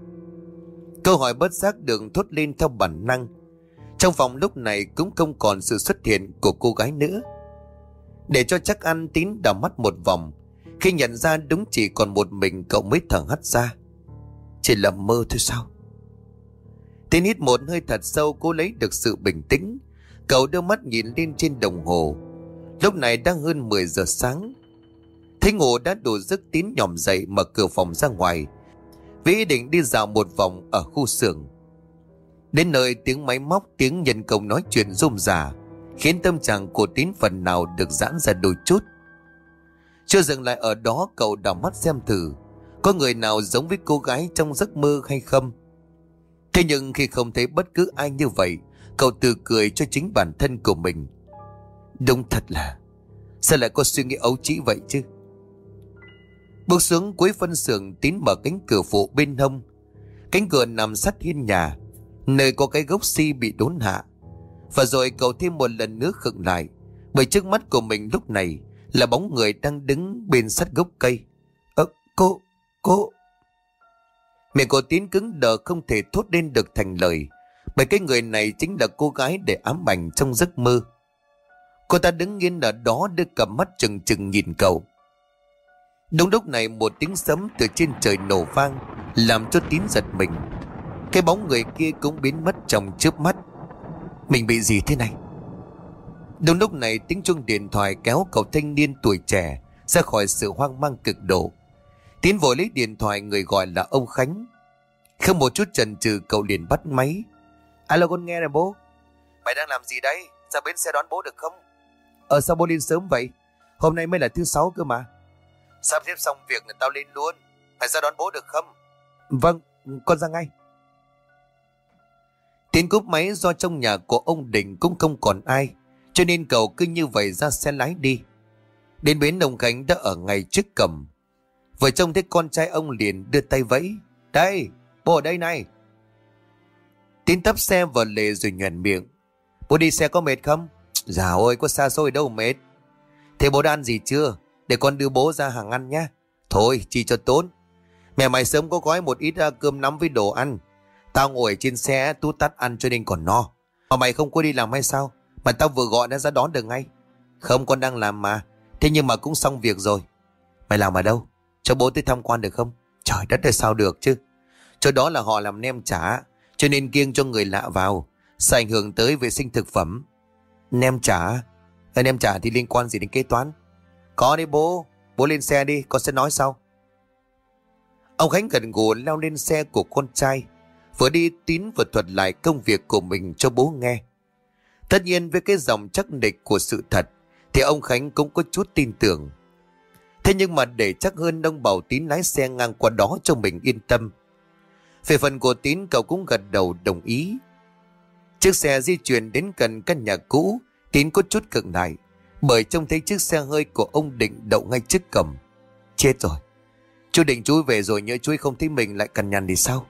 Câu hỏi bất giác được thốt lên theo bản năng. Trong phòng lúc này cũng không còn sự xuất hiện của cô gái nữa. Để cho chắc ăn, Tín đảo mắt một vòng. Khi nhận ra đúng chỉ còn một mình cậu mới thở hắt ra. Chỉ là mơ thôi sao? Tín hít một hơi thật sâu, cố lấy được sự bình tĩnh. Cậu đưa mắt nhìn lên trên đồng hồ. Lúc này đang hơn 10 giờ sáng. Thấy ngủ đã đủ giấc, Tín nhòm dậy mở cửa phòng ra ngoài, với ý định đi dạo một vòng ở khu xưởng. Đến nơi, tiếng máy móc, tiếng nhân công nói chuyện rôm rả khiến tâm trạng của Tín phần nào được giãn ra đôi chút. Chưa dừng lại ở đó, cậu đảo mắt xem thử có người nào giống với cô gái trong giấc mơ hay không. Thế nhưng khi không thấy bất cứ ai như vậy, cậu tự cười cho chính bản thân của mình. Đúng thật là, sao lại có suy nghĩ ấu trĩ vậy chứ? Bước xuống cuối phân xưởng, Tín mở cánh cửa phụ bên hông. Cánh cửa nằm sát hiên nhà, nơi có cái gốc si bị đốn hạ. Và rồi cậu thêm một lần nữa khựng lại, bởi trước mắt của mình lúc này là bóng người đang đứng bên sát gốc cây. Cô... Miệng của Tín cứng đờ, không thể thốt lên được thành lời, bởi cái người này chính là cô gái để ám ảnh trong giấc mơ. Cô ta đứng yên ở đó, đưa cặp mắt trừng trừng nhìn cậu. Đúng lúc này, một tiếng sấm từ trên trời nổ vang, làm cho Tín giật mình. Cái bóng người kia cũng biến mất trong chớp mắt. Mình bị gì thế này? Đúng lúc này, tiếng chuông điện thoại kéo cậu thanh niên tuổi trẻ ra khỏi sự hoang mang cực độ. Tín vội lấy điện thoại, người gọi là ông Khánh. Không một chút chần chừ, cậu liền bắt máy. Alo, con nghe nè bố. Mày đang làm gì đấy? Ra bến xe đón bố được không? Sao bố lên sớm vậy? Hôm nay mới là thứ sáu cơ mà. Sắp xếp xong việc là tao lên luôn. Mày ra đón bố được không? Vâng, con ra ngay. Tín cúp máy, do trong nhà của ông Đình cũng không còn ai, cho nên cậu cứ như vậy ra xe lái đi. Đến bến ông Khánh đã ở ngay trước cổng. Vừa trông thấy con trai, ông liền đưa tay vẫy. Đây, bố ở đây này. Tín tấp xe vào lề rồi nhoẻn miệng. Bố đi xe có mệt không? Dạ ôi, có xa xôi đâu mệt. Thế bố đã ăn gì chưa? Để con đưa bố ra hàng ăn nhé. Thôi, chi cho tốn. Mẹ mày sớm có gói một ít cơm nắm với đồ ăn. Tao ngồi trên xe tút tắt ăn cho nên còn no. Mà mày không có đi làm hay sao? Mà tao vừa gọi nó ra đón được ngay. Không, con đang làm mà. Thế nhưng mà cũng xong việc rồi. Mày làm ở đâu? Cho bố tới tham quan được không? Trời đất ơi, sao được chứ? Chỗ đó là họ làm nem chả, cho nên kiêng cho người lạ vào, sẽ ảnh hưởng tới vệ sinh thực phẩm. Nem chả? Nem chả thì liên quan gì đến kế toán? Có đấy bố. Bố lên xe đi, con sẽ nói sau. Ông Khánh gật gù leo lên xe của con trai. Vừa đi, Tín vừa thuật lại công việc của mình cho bố nghe. Tất nhiên với cái dòng chắc nịch của sự thật thì ông Khánh cũng có chút tin tưởng. Thế nhưng mà để chắc hơn, ông bảo Tín lái xe ngang qua đó cho mình yên tâm. Về phần của Tín, cậu cũng gật đầu đồng ý. Chiếc xe di chuyển đến gần căn nhà cũ, Tín có chút khựng lại, bởi trông thấy chiếc xe hơi của ông Định đậu ngay trước cổng. Chết rồi, chú Định chú về rồi nhớ chú không thấy mình lại cằn nhằn thì sao?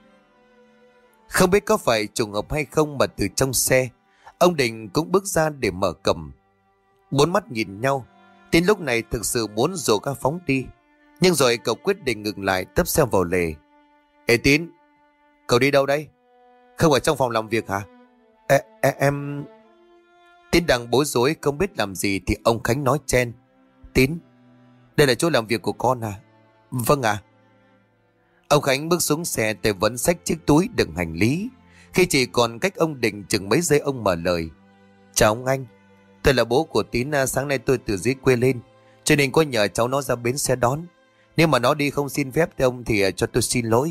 Không biết có phải trùng hợp hay không mà từ trong xe, ông Định cũng bước ra để mở cổng. Bốn mắt nhìn nhau, Tín lúc này thực sự muốn dồ ga phóng đi, nhưng rồi cậu quyết định ngừng lại tấp xe vào lề. Ê Tín, cậu đi đâu đây? Không ở trong phòng làm việc hả? Em... Tín đang bối rối không biết làm gì thì ông Khánh nói chen. Tín, đây là chỗ làm việc của con à? Vâng ạ. Ông Khánh bước xuống xe, tay vẫn xách chiếc túi đựng hành lý. Khi chỉ còn cách ông Định chừng mấy giây, ông mở lời. Chào ông anh, tôi là bố của Tín. Sáng nay tôi từ dưới quê lên, cho nên có nhờ cháu nó ra bến xe đón. Nếu mà nó đi không xin phép thì ông thì cho tôi xin lỗi.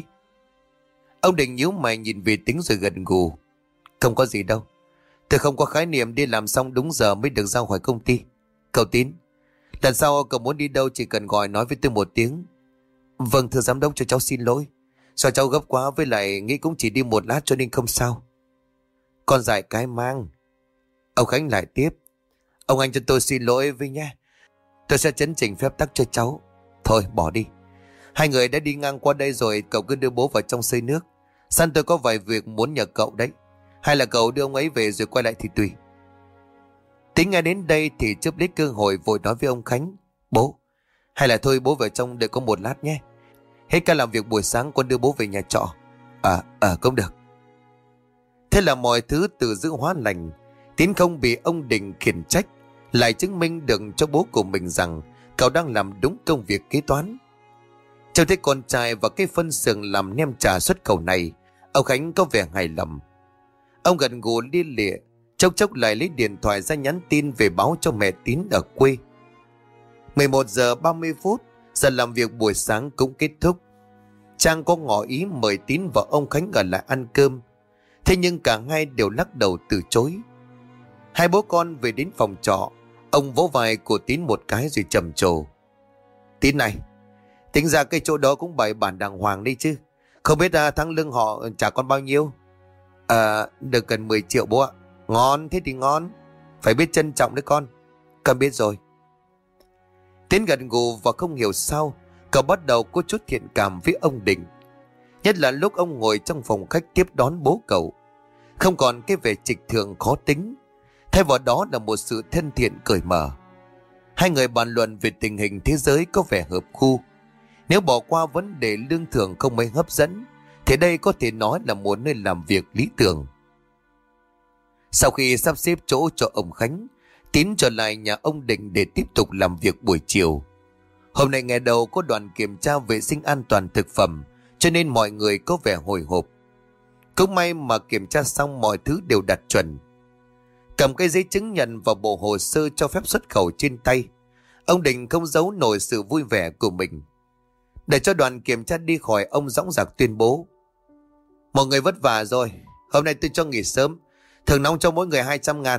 Ông Định nhíu mày nhìn về Tín rồi gật gù. Không có gì đâu, tôi không có khái niệm đi làm xong đúng giờ mới được ra khỏi công ty. Cậu Tín, lần sau cậu muốn đi đâu chỉ cần gọi nói với tôi một tiếng. Vâng thưa giám đốc, cho cháu xin lỗi. Sao cháu gấp quá, với lại nghĩ cũng chỉ đi một lát cho nên không sao. Con dại cái mang. Ông Khánh lại tiếp. Ông anh cho tôi xin lỗi với nhé. Tôi sẽ chấn chỉnh phép tắc cho cháu. Thôi bỏ đi. Hai người đã đi ngang qua đây rồi, cậu cứ đưa bố vào trong xơi nước. Săn tôi có vài việc muốn nhờ cậu đấy. Hay là cậu đưa ông ấy về rồi quay lại thì tùy. Tính nghe đến đây thì chớp lấy cơ hội vội nói với ông Khánh. Bố, hay là thôi bố vào trong đợi có một lát nhé. Hết ca làm việc buổi sáng con đưa bố về nhà trọ. Cũng được. Thế là mọi thứ từ dữ hóa lành. Tín không bị ông Định khiển trách, lại chứng minh được cho bố của mình rằng cậu đang làm đúng công việc kế toán. Trông thấy con trai và cái phân xưởng làm nem trà xuất khẩu này, ông Khánh có vẻ hài lòng. Ông gần gù lia lịa, chốc chốc lại lấy điện thoại ra nhắn tin về báo cho mẹ Tín ở quê. 11 giờ 30 phút, giờ làm việc buổi sáng cũng kết thúc. Trang có ngỏ ý mời Tín và ông Khánh ở lại ăn cơm, thế nhưng cả hai đều lắc đầu từ chối. Hai bố con về đến phòng trọ, ông vỗ vai của Tín một cái rồi trầm trồ. Tín này, tính ra cái chỗ đó cũng bày bản đàng hoàng đi chứ. Không biết tháng lương họ trả con bao nhiêu? Được gần 10 triệu bố ạ. Ngon, thế thì ngon. Phải biết trân trọng đấy con. Con biết rồi. Tín gần gù và không hiểu sao cậu bắt đầu có chút thiện cảm với ông Định. Nhất là lúc ông ngồi trong phòng khách tiếp đón bố cậu, không còn cái vẻ trịch thượng khó tính, thay vào đó là một sự thân thiện cởi mở. Hai người bàn luận về tình hình thế giới có vẻ hợp khu. Nếu bỏ qua vấn đề lương thưởng không mấy hấp dẫn thì đây có thể nói là một nơi làm việc lý tưởng. Sau khi sắp xếp chỗ cho ông Khánh, Tín trở lại nhà ông Định để tiếp tục làm việc buổi chiều. Hôm nay ngày đầu có đoàn kiểm tra vệ sinh an toàn thực phẩm, cho nên mọi người có vẻ hồi hộp. Cũng may mà kiểm tra xong mọi thứ đều đạt chuẩn. Cầm cái giấy chứng nhận và bộ hồ sơ cho phép xuất khẩu trên tay, ông Định không giấu nổi sự vui vẻ của mình. Để cho đoàn kiểm tra đi khỏi, ông dõng dạc tuyên bố. Mọi người vất vả rồi, hôm nay tôi cho nghỉ sớm, thưởng nóng cho mỗi người 200.000.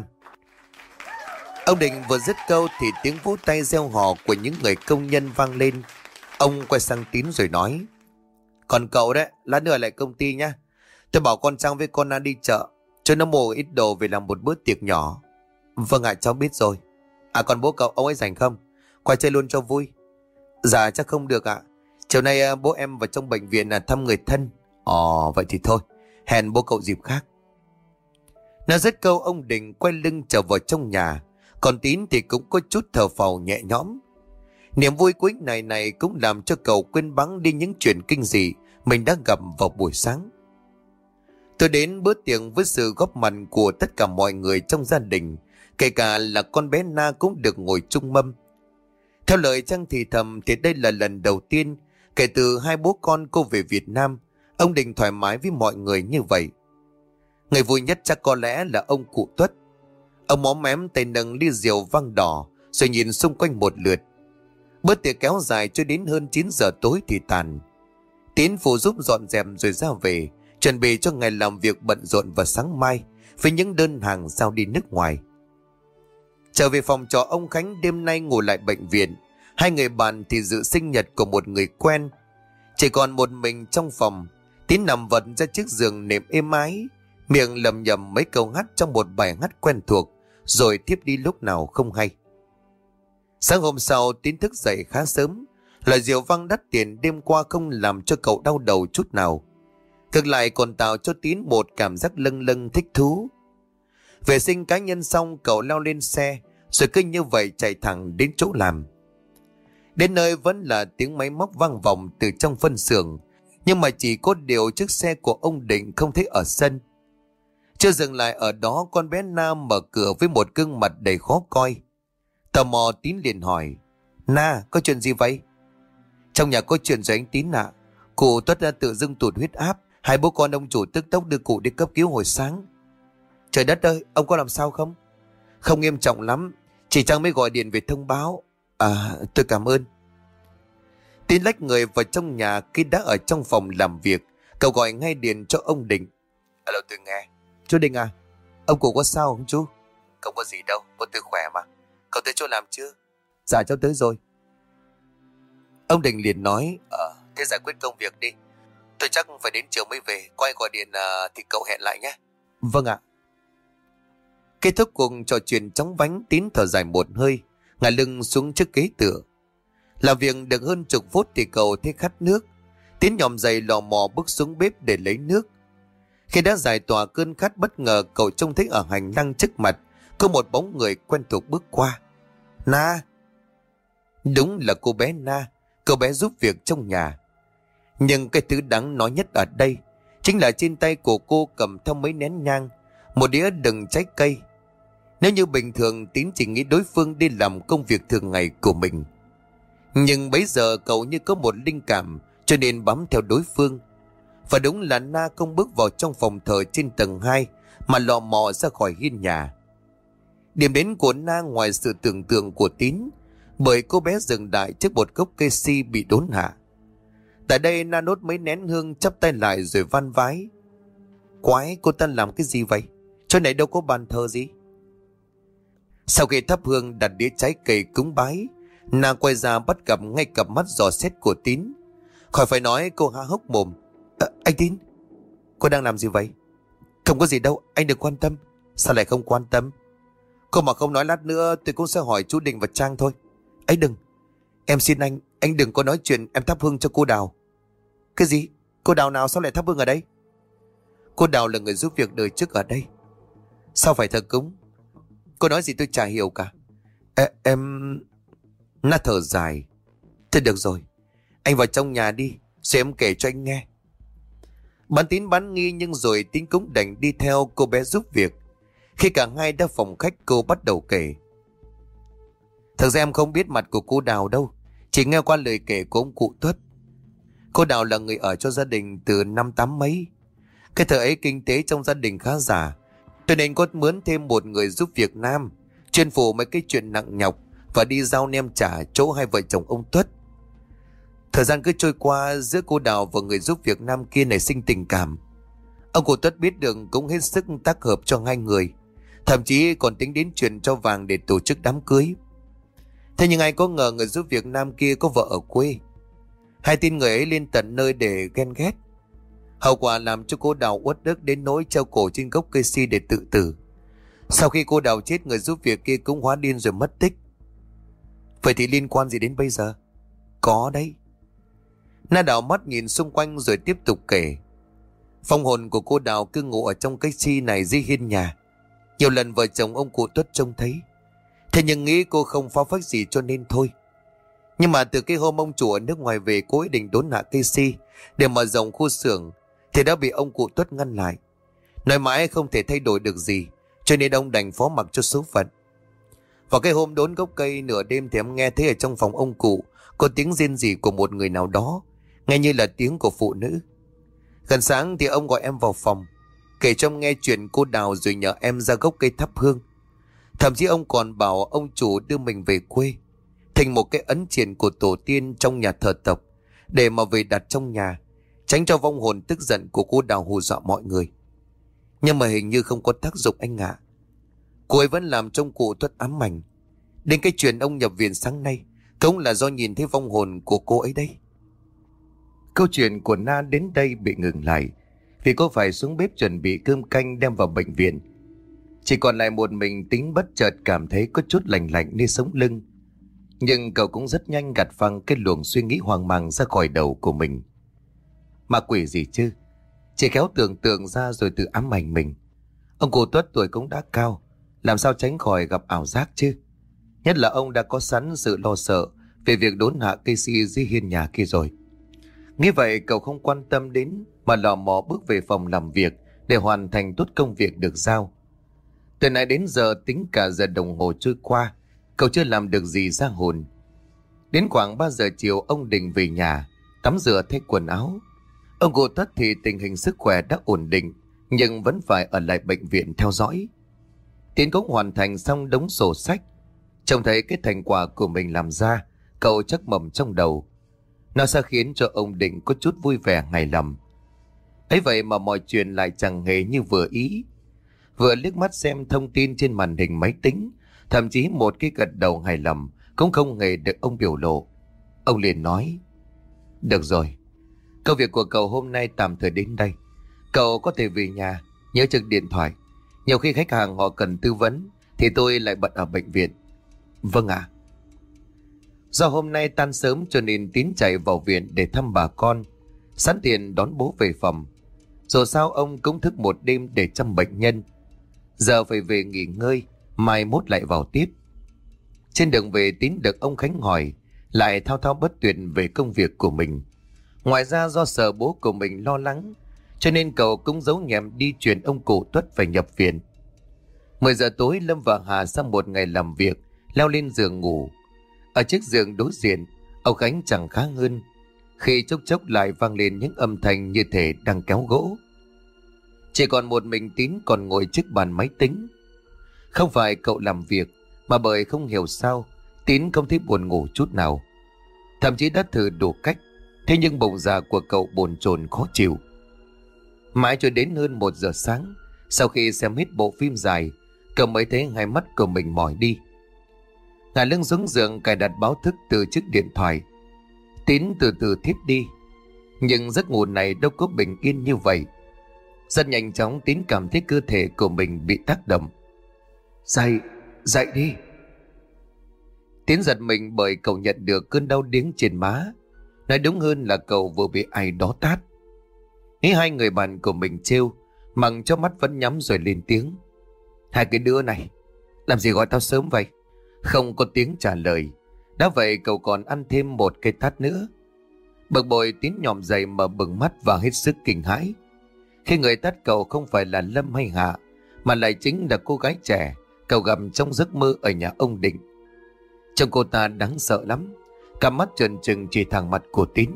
Ông Định vừa dứt câu thì tiếng vỗ tay reo hò của những người công nhân vang lên. Ông quay sang Tín rồi nói. Còn cậu đấy, lát nữa lại công ty nhá. Tôi bảo con Trang với con An đi chợ, cho nó mua ít đồ về làm một bữa tiệc nhỏ. Vâng ạ, cháu biết rồi. Còn bố cậu, ông ấy rảnh không? Quay chơi luôn cho vui. Dạ chắc không được ạ. Chiều nay bố em vào trong bệnh viện thăm người thân. Vậy thì thôi, hẹn bố cậu dịp khác. Nói dứt câu, ông Định quay lưng trở vào trong nhà. Còn Tín thì cũng có chút thở phào nhẹ nhõm. Niềm vui cuối này cũng làm cho cậu quên bẵng đi những chuyện kinh dị mình đã gặp vào buổi sáng. Tôi đến bữa tiệc với sự góp mặt của tất cả mọi người trong gia đình, kể cả là con bé Na cũng được ngồi chung mâm. Theo lời Trang thì thầm thì đây là lần đầu tiên kể từ hai bố con cô về Việt Nam, ông Định thoải mái với mọi người như vậy. Người vui nhất chắc có lẽ là ông cụ Tuất. Ông móm mém tay nâng ly rượu vang đỏ rồi nhìn xung quanh một lượt. Bữa tiệc kéo dài cho đến hơn 9 giờ tối thì tàn. Tín phụ giúp dọn dẹp rồi ra về, chuẩn bị cho ngày làm việc bận rộn vào sáng mai với những đơn hàng giao đi nước ngoài. Trở về phòng trọ ông Khánh đêm nay ngủ lại bệnh viện. Hai người bạn thì dự sinh nhật của một người quen. Chỉ còn một mình trong phòng. Tín nằm vật ra chiếc giường nệm êm ái, miệng lầm nhầm mấy câu hát trong một bài hát quen thuộc rồi tiếp đi lúc nào không hay. Sáng hôm sau Tín thức dậy khá sớm. Loại rượu vang đắt tiền đêm qua không làm cho cậu đau đầu chút nào, ngược lại còn tạo cho Tín một cảm giác lâng lâng thích thú. Vệ sinh cá nhân xong, cậu leo lên xe rồi cứ như vậy chạy thẳng đến chỗ làm. Đến nơi vẫn là tiếng máy móc vang vọng từ trong phân xưởng, nhưng mà chỉ có điều chiếc xe của ông Định không thấy ở sân. Chưa dừng lại ở đó, con bé Na mở cửa với một gương mặt đầy khó coi. Tò mò Tín liền hỏi: Na, có chuyện gì vậy? Trong nhà có chuyện rồi anh Tín ạ. Cụ Tuất đã tự dưng tụt huyết áp, hai bố con ông chủ tức tốc đưa cụ đi cấp cứu hồi sáng. Trời đất ơi, ông có làm sao không? Không nghiêm trọng lắm, chỉ Trang mới gọi điện về thông báo. À, tôi cảm ơn. Tín lách người vào trong nhà. Khi đã ở trong phòng làm việc, cậu gọi ngay điện cho ông Định. Alo, tôi nghe. Chú Định à, ông cụ có sao không chú? Không có gì đâu, bố tôi khỏe mà. Cậu tới chỗ làm chưa? Dạ cháu tới rồi. Ông Định liền nói: thế giải quyết công việc đi. Tôi chắc phải đến chiều mới về. Có ai gọi điện thì cậu hẹn lại nhé. Vâng ạ. Kết thúc cuộc trò chuyện chóng vánh, Tín thở dài một hơi, ngả lưng xuống chiếc ghế tựa. Làm việc được hơn chục phút thì cậu thấy khát nước. Tín nhòm dậy lò mò bước xuống bếp để lấy nước. Khi đã giải tỏa cơn khát, bất ngờ cậu trông thấy ở hành lang trước mặt có một bóng người quen thuộc bước qua. Na! Đúng là cô bé Na, cô bé giúp việc trong nhà. Nhưng cái thứ đáng nói nhất ở đây chính là trên tay của cô cầm theo mấy nén nhang, một đĩa đựng trái cây. Nếu như bình thường, Tín chỉ nghĩ đối phương đi làm công việc thường ngày của mình, nhưng bấy giờ cậu như có một linh cảm cho nên bám theo đối phương. Và đúng là Na không bước vào trong phòng thờ trên tầng 2 mà lò mò ra khỏi hiên nhà. Điểm đến của Na ngoài sự tưởng tượng của Tín, bởi cô bé dừng lại trước một gốc cây si bị đốn hạ. Tại đây Na đốt mấy nén hương, chắp tay lại rồi van vái: Quái, cô ta làm cái gì vậy? Chỗ này đâu có bàn thờ gì. Sau khi thắp hương đặt đĩa trái cây cúng bái, Na quay ra bắt gặp ngay cặp mắt dò xét của Tín. Khỏi phải nói, cô há hốc mồm: Anh Tín, cô đang làm gì vậy? Không có gì đâu, anh đừng quan tâm. Sao lại không quan tâm? Cô mà không nói lát nữa tôi cũng sẽ hỏi chú Định và Trang thôi. Ấy đừng, em xin anh đừng có nói chuyện em thắp hương cho cô Đào. Cái gì? Cô Đào nào sao lại thắp hương ở đây? Cô Đào là người giúp việc đời trước ở đây. Sao phải thờ cúng? Cô nói gì tôi chả hiểu cả. Em... Na thở dài: Thế được rồi, anh vào trong nhà đi, rồi em kể cho anh nghe. Bán Tín bán nghi, nhưng rồi Tín cũng đành đi theo cô bé giúp việc. Khi cả hai đã phòng khách, cô bắt đầu kể: Thật ra em không biết mặt của cô Đào đâu, chỉ nghe qua lời kể của ông cụ Tuất. Cô Đào là người ở cho gia đình từ năm tám mấy. Cái thời ấy kinh tế trong gia đình khá giả, cho nên có mướn thêm một người giúp việc nam, chuyên phụ mấy cái chuyện nặng nhọc và đi giao nem trả chỗ hai vợ chồng ông Tuất. Thời gian cứ trôi qua, giữa cô Đào và người giúp việc nam kia nảy sinh tình cảm. Ông cụ Tuất biết được cũng hết sức tác hợp cho hai người, thậm chí còn tính đến chuyện cho vàng để tổ chức đám cưới. Thế nhưng ai có ngờ người giúp việc nam kia có vợ ở quê. Hai tin người ấy lên tận nơi để ghen ghét. Hậu quả làm cho cô Đào uất ức đến nỗi treo cổ trên gốc cây si để tự tử. Sau khi cô Đào chết, người giúp việc kia cũng hóa điên rồi mất tích. Vậy thì liên quan gì đến bây giờ? Có đấy. Na đảo mắt nhìn xung quanh rồi tiếp tục kể. Phong hồn của cô Đào cứ ngủ ở trong cái si này dưới hiên nhà. Nhiều lần vợ chồng ông cụ Tuất trông thấy. Thế nhưng nghĩ cô không phá phách gì cho nên thôi. Nhưng mà từ cái hôm ông chủ ở nước ngoài về cố ý định đốn hạ cây si để mở rộng khu xưởng, thì đã bị ông cụ Tuất ngăn lại. Nói mãi không thể thay đổi được gì, cho nên ông đành phó mặc cho số phận. Vào cái hôm đốn gốc cây nửa đêm thì em nghe thấy ở trong phòng ông cụ có tiếng rên rỉ của một người nào đó, nghe như là tiếng của phụ nữ. Gần sáng thì ông gọi em vào phòng, kể cho em nghe chuyện cô Đào rồi nhờ em ra gốc cây thắp hương. Thậm chí ông còn bảo ông chủ đưa mình về quê, thành một cái ấn triền của tổ tiên trong nhà thờ tộc, để mà về đặt trong nhà, tránh cho vong hồn tức giận của cô Đào hù dọa mọi người. Nhưng mà hình như không có tác dụng anh ạ. Cô ấy vẫn làm trong cụ Tuất ám ảnh. Đến cái chuyện ông nhập viện sáng nay cũng là do nhìn thấy vong hồn của cô ấy đây. Câu chuyện của Na đến đây bị ngừng lại, vì cô phải xuống bếp chuẩn bị cơm canh đem vào bệnh viện. Chỉ còn lại một mình Tín bất chợt cảm thấy có chút lạnh lạnh nơi sống lưng. Nhưng cậu cũng rất nhanh gạt phăng cái luồng suy nghĩ hoang mang ra khỏi đầu của mình. Ma quỷ gì chứ? Chỉ khéo tưởng tượng ra rồi tự ám ảnh mình. Ông cụ Tuất tuổi cũng đã cao, làm sao tránh khỏi gặp ảo giác chứ? Nhất là ông đã có sẵn sự lo sợ về việc đốn hạ cây si dưới hiên nhà kia rồi. Nghĩ vậy cậu không quan tâm đến mà lò mò bước về phòng làm việc để hoàn thành tốt công việc được giao. Từ nãy đến giờ tính cả giờ đồng hồ trôi qua, cậu chưa làm được gì ra hồn. Đến khoảng 3 giờ chiều ông Định về nhà, tắm rửa thay quần áo. Ông cụ Tất thì tình hình sức khỏe đã ổn định, nhưng vẫn phải ở lại bệnh viện theo dõi. Tiến cũng hoàn thành xong đống sổ sách. Trông thấy cái thành quả của mình làm ra, cậu chắc mầm trong đầu. Nó sẽ khiến cho ông Định có chút vui vẻ hài lòng. Ấy vậy mà mọi chuyện lại chẳng hề như vừa ý. Vừa liếc mắt xem thông tin trên màn hình máy tính, thậm chí một cái gật đầu hài lòng cũng không hề được ông biểu lộ. Ông liền nói: được rồi, công việc của cậu hôm nay tạm thời đến đây. Cậu có thể về nhà, nhớ trực điện thoại. Nhiều khi khách hàng họ cần tư vấn thì tôi lại bận ở bệnh viện. Vâng ạ. Do hôm nay tan sớm cho nên Tín chạy vào viện để thăm bà con, sẵn tiền đón bố về phòng. Dù sao ông cũng thức một đêm để chăm bệnh nhân. Giờ phải về nghỉ ngơi, mai mốt lại vào tiếp. Trên đường về Tín được ông Khánh hỏi, lại thao thao bất tuyệt về công việc của mình. Ngoài ra do sợ bố của mình lo lắng, cho nên cậu cũng giấu nhẹm đi truyền ông cụ Tuất phải nhập viện. 10 giờ tối Lâm và Hà sau một ngày làm việc leo lên giường ngủ. Ở chiếc giường đối diện, ông Khánh chẳng khá hơn khi chốc chốc lại vang lên những âm thanh như thể đang kéo gỗ. Chỉ còn một mình Tín còn ngồi trước bàn máy tính. Không phải cậu làm việc, mà bởi không hiểu sao Tín không thấy buồn ngủ chút nào. Thậm chí đã thử đủ cách, thế nhưng bụng dạ của cậu bồn chồn khó chịu. Mãi cho đến hơn 1 giờ sáng, sau khi xem hết bộ phim dài, cậu mới thấy hai mắt của mình mỏi đi. Ngả lưng xuống giường cài đặt báo thức từ chiếc điện thoại. Tín từ từ thiếp đi. Nhưng giấc ngủ này đâu có bình yên như vậy. Rất nhanh chóng Tín cảm thấy cơ thể của mình bị tác động. Dậy, dậy đi. Tín giật mình bởi cậu nhận được cơn đau điếng trên má. Nói đúng hơn là cậu vừa bị ai đó tát. Nghĩ hai người bạn của mình trêu, mằng cho mắt vẫn nhắm rồi lên tiếng: hai cái đứa này, làm gì gọi tao sớm vậy? Không có tiếng trả lời. Đã vậy cậu còn ăn thêm một cái tát nữa. Bực bội Tín nhòm dậy mở bừng mắt và hết sức kinh hãi. Khi người tát cậu không phải là Lâm hay Hạ, mà lại chính là cô gái trẻ cậu gặp trong giấc mơ ở nhà ông Định. Trông cô ta đáng sợ lắm, cặp mắt trừng trừng chỉ thẳng mặt của Tín.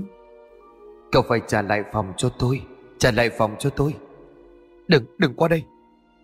Cậu phải trả lại phòng cho tôi, trả lại phòng cho tôi. Đừng qua đây.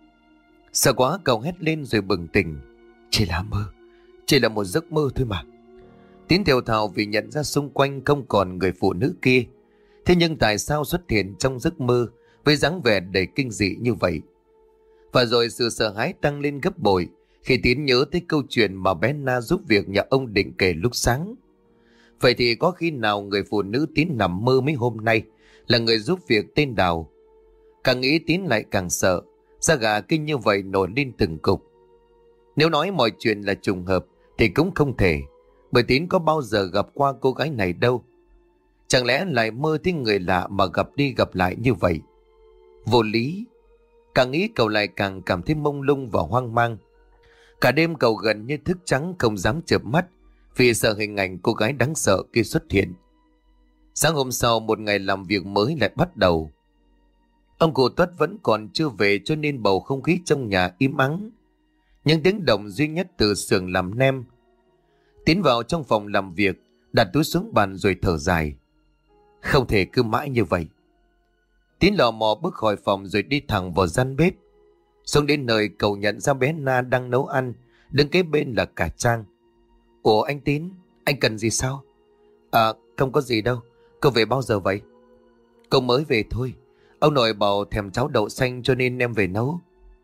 Sợ quá cậu hét lên rồi bừng tỉnh. Chỉ là mơ, chỉ là một giấc mơ thôi mà. Tín thều thào vì nhận ra xung quanh không còn người phụ nữ kia. Thế nhưng tại sao xuất hiện trong giấc mơ với dáng vẻ đầy kinh dị như vậy? Và rồi sự sợ hãi tăng lên gấp bội khi Tín nhớ tới câu chuyện mà bé Na giúp việc nhà ông Định kể lúc sáng. Vậy thì có khi nào người phụ nữ Tín nằm mơ mấy hôm nay là người giúp việc tên Đào? Càng nghĩ Tín lại càng sợ, da gà kinh như vậy nổi lên từng cục. Nếu nói mọi chuyện là trùng hợp thì cũng không thể, bởi Tín có bao giờ gặp qua cô gái này đâu. Chẳng lẽ lại mơ thấy người lạ mà gặp đi gặp lại như vậy? Vô lý. Càng nghĩ cậu lại càng cảm thấy mông lung và hoang mang. Cả đêm cậu gần như thức trắng không dám chợp mắt vì sợ hình ảnh cô gái đáng sợ kia xuất hiện. Sáng hôm sau một ngày làm việc mới lại bắt đầu. Ông cụ Tuất vẫn còn chưa về cho nên bầu không khí trong nhà im ắng. Những tiếng động duy nhất từ xưởng làm nem. Tiến vào trong phòng làm việc, đặt túi xuống bàn rồi thở dài. Không thể cứ mãi như vậy. Tín lò mò bước khỏi phòng rồi đi thẳng vào gian bếp. Xuống đến nơi cậu nhận ra bé Na đang nấu ăn, đứng kế bên là cả Trang. Ủa anh Tín, anh cần gì sao? À không có gì đâu, cậu về bao giờ vậy? Cậu mới về thôi, ông nội bảo thèm cháo đậu xanh cho nên em về nấu.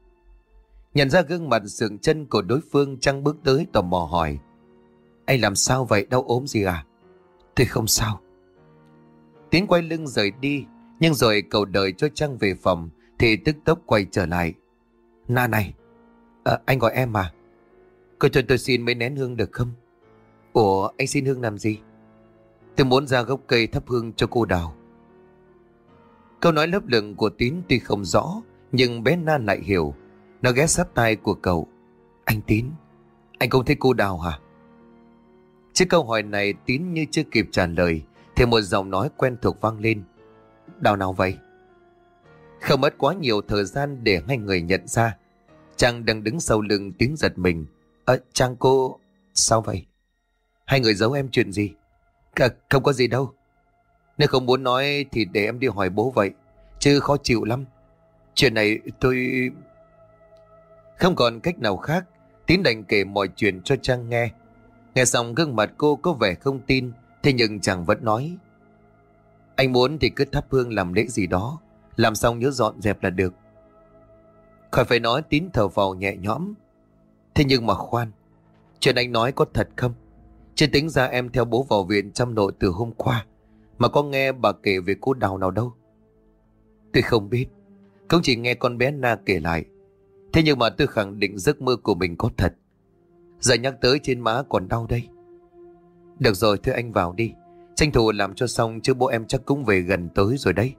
Nhận ra gương mặt sượng chân của đối phương, Trang bước tới tò mò hỏi. Anh làm sao vậy, đau ốm gì à? Tôi không sao. Tín quay lưng rời đi, nhưng rồi cậu đợi cho Trang về phòng thì tức tốc quay trở lại. Na này, Anh gọi em à? Cô cho tôi xin mấy nén hương được không? Ủa, anh xin hương làm gì? Tôi muốn ra gốc cây thắp hương cho cô Đào. Câu nói lấp lửng của Tín tuy không rõ, nhưng bé Na lại hiểu. Nó ghé sát tai của cậu. Anh Tín, anh không thấy cô Đào hả? Trước câu hỏi này Tín như chưa kịp trả lời thì một giọng nói quen thuộc vang lên. Đào nào vậy? Không mất quá nhiều thời gian để hai người nhận ra Trang đang đứng sau lưng Tín giật mình. Trang cô... Sao vậy? Hai người giấu em chuyện gì? Không có gì đâu. Nếu không muốn nói thì để em đi hỏi bố vậy, chứ khó chịu lắm. Chuyện này tôi... Không còn cách nào khác, Tín đành kể mọi chuyện cho Trang nghe. Nghe xong gương mặt cô có vẻ không tin, thế nhưng chàng vẫn nói. Anh muốn thì cứ thắp hương làm lễ gì đó, làm xong nhớ dọn dẹp là được. Khỏi phải nói, Tín thở phào nhẹ nhõm. Thế nhưng mà khoan, chuyện anh nói có thật không? Chứ tính ra em theo bố vào viện chăm nội từ hôm qua, mà có nghe bà kể về cô Đào nào đâu. Tôi không biết, cũng chỉ nghe con bé Na kể lại. Thế nhưng mà tôi khẳng định giấc mơ của mình có thật. Giờ nhắc tới trên má còn đau đây. Được rồi, thôi anh vào đi, tranh thủ làm cho xong, chứ bố em chắc cũng về gần tới rồi đấy.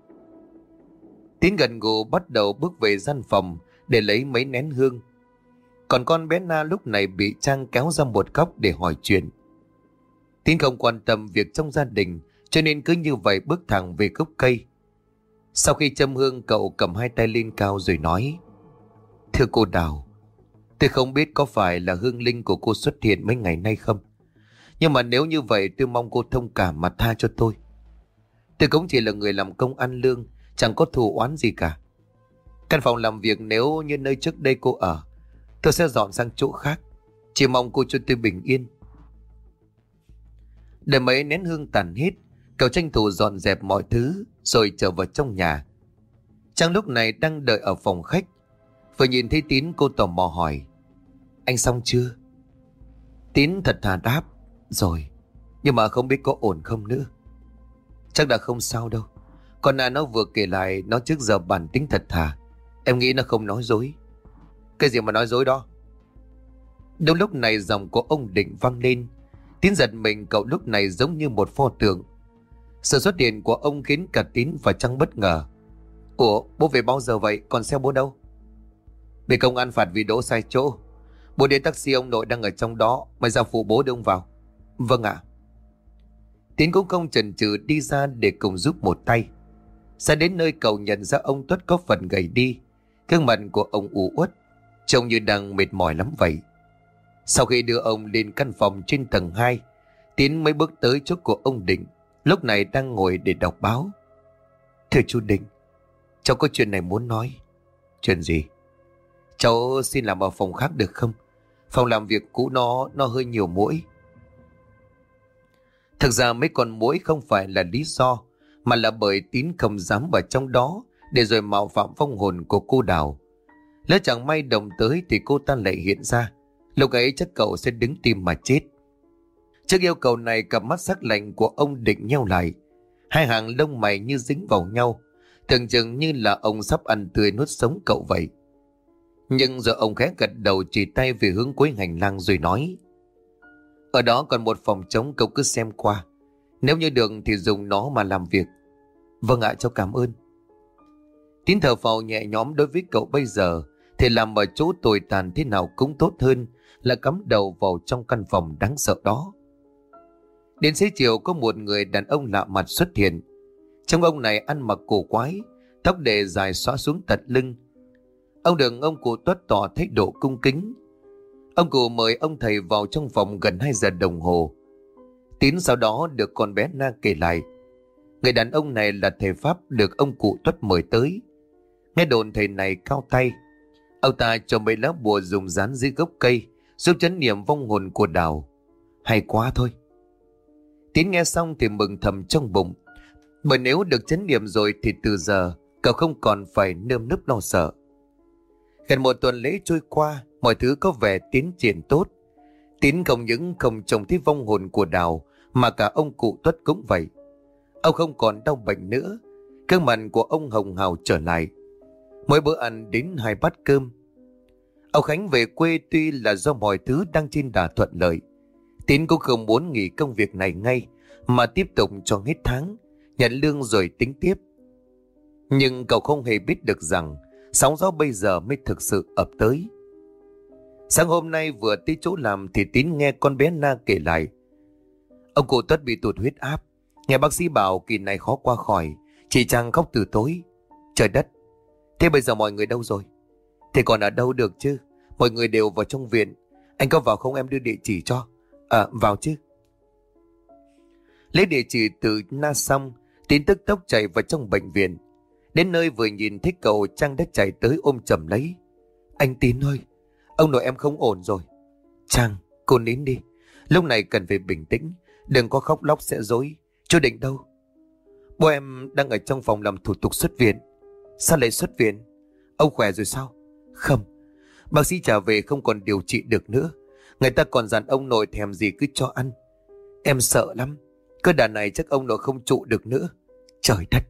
Tín gần gù bắt đầu bước về gian phòng để lấy mấy nén hương. Còn con bé Na lúc này bị Trang kéo ra một góc để hỏi chuyện. Tín không quan tâm việc trong gia đình, cho nên cứ như vậy bước thẳng về gốc cây. Sau khi châm hương, cậu cầm hai tay lên cao rồi nói. Thưa cô Đào, tôi không biết có phải là hương linh của cô xuất hiện mấy ngày nay không, nhưng mà nếu như vậy tôi mong cô thông cảm mà tha cho tôi. Tôi cũng chỉ là người làm công ăn lương, chẳng có thù oán gì cả. Căn phòng làm việc nếu như nơi trước đây cô ở, tôi sẽ dọn sang chỗ khác. Chỉ mong cô cho tôi bình yên. Để mấy nén hương tàn hết, cậu tranh thủ dọn dẹp mọi thứ rồi trở vào trong nhà. Trang lúc này đang đợi ở phòng khách. Vừa nhìn thấy Tín, cô tò mò hỏi. Anh xong chưa? Tín thật thà đáp. Rồi, nhưng mà không biết có ổn không nữa. Chắc đã không sao đâu. Con Na nó vừa kể lại, nó trước giờ bản tính thật thà. Em nghĩ nó không nói dối. Cái gì mà nói dối đó? Đúng lúc này giọng của ông Định vang lên. Tín giật mình, cậu lúc này giống như một pho tượng. Sự xuất hiện của ông khiến cả Tín và Trang bất ngờ. Ủa, bố về bao giờ vậy? Còn xe bố đâu? Bị công an phạt vì đỗ sai chỗ. Bố đến taxi, ông nội đang ở trong đó. Mày ra phụ bố đưa ông vào. Vâng ạ. Tín cũng không chần chừ đi ra để cùng giúp một tay. Ra đến nơi, cậu nhận ra ông Tuất có phần gầy đi. Gương mặt của ông u uất, trông như đang mệt mỏi lắm vậy. Sau khi đưa ông lên căn phòng trên tầng 2, Tín mới bước tới chỗ của ông Định, lúc này đang ngồi để đọc báo. Thưa chú Định, cháu có chuyện này muốn nói. Chuyện gì? Cháu xin làm ở phòng khác được không? Phòng làm việc cũ nó hơi nhiều muỗi. Thực ra mấy con muỗi không phải là lý do, mà là bởi Tín không dám vào trong đó để rồi mạo phạm vong hồn của cô Đào. Lỡ chẳng may động tới thì cô ta lại hiện ra. Lúc ấy chắc cậu sẽ đứng tim mà chết. Trước yêu cầu này, cặp mắt sắc lạnh của ông Định nheo lại. Hai hàng lông mày như dính vào nhau, tưởng chừng như là ông sắp ăn tươi nuốt sống cậu vậy. Nhưng rồi ông khẽ gật đầu, chỉ tay về hướng cuối hành lang rồi nói. Ở đó còn một phòng trống, cậu cứ xem qua. Nếu như được thì dùng nó mà làm việc. Vâng ạ, cháu cảm ơn. Tín thở phào nhẹ nhõm. Đối với cậu bây giờ thì làm ở chỗ tồi tàn thế nào cũng tốt hơn là cắm đầu vào trong căn phòng đáng sợ đó. Đến xế chiều, có một người đàn ông lạ mặt xuất hiện. Trông ông này ăn mặc cổ quái, tóc để dài xõa xuống tận lưng. Ông được ông cụ Tuất tỏ thái độ cung kính. Ông cụ mời ông thầy vào trong phòng gần 2 giờ đồng hồ. Tín sau đó được con bé Na kể lại. Người đàn ông này là thầy Pháp được ông cụ Tuất mời tới. Nghe đồn thầy này cao tay. Ông ta cho mấy lá bùa dùng dán dưới gốc cây, giúp trấn niệm vong hồn của Đào. Hay quá thôi. Tín nghe xong thì mừng thầm trong bụng. Bởi nếu được trấn niệm rồi thì từ giờ cậu không còn phải nơm nớp lo sợ. Gần một tuần lễ trôi qua, mọi thứ có vẻ tiến triển tốt. Tín không những không trông thấy vong hồn của Đào, mà cả ông cụ Tuất cũng vậy. Ông không còn đau bệnh nữa. Gương mặt của ông hồng hào trở lại. Mỗi bữa ăn đến 2 bát cơm. Ông Khánh về quê tuy là do mọi thứ đang trên đà thuận lợi. Tín cũng không muốn nghỉ công việc này ngay, mà tiếp tục cho hết tháng, nhận lương rồi tính tiếp. Nhưng cậu không hề biết được rằng sóng gió bây giờ mới thực sự ập tới. Sáng hôm nay vừa tới chỗ làm thì Tín nghe con bé Na kể lại. Ông cụ Tuất bị tụt huyết áp, nghe bác sĩ bảo kỳ này khó qua khỏi, chị Trang khóc từ tối. Trời đất, thế bây giờ mọi người đâu rồi? Thế còn ở đâu được chứ, mọi người đều vào trong viện. Anh có vào không, em đưa địa chỉ cho. Vào chứ. Lấy địa chỉ từ Na xong, Tín tức tốc chạy vào trong bệnh viện. Đến nơi vừa nhìn thấy cậu, Trang đã chạy tới ôm chầm lấy. Anh Tín ơi, ông nội em không ổn rồi. Trang, cô nín đi, lúc này cần phải bình tĩnh, đừng có khóc lóc sẽ dối. Chú Định đâu? Bố em đang ở trong phòng làm thủ tục xuất viện. Sao lại xuất viện? Ông khỏe rồi sao? Không, bác sĩ trả về không còn điều trị được nữa. Người ta còn dặn ông nội thèm gì cứ cho ăn. Em sợ lắm, cơn đà này chắc ông nội không trụ được nữa. Trời đất.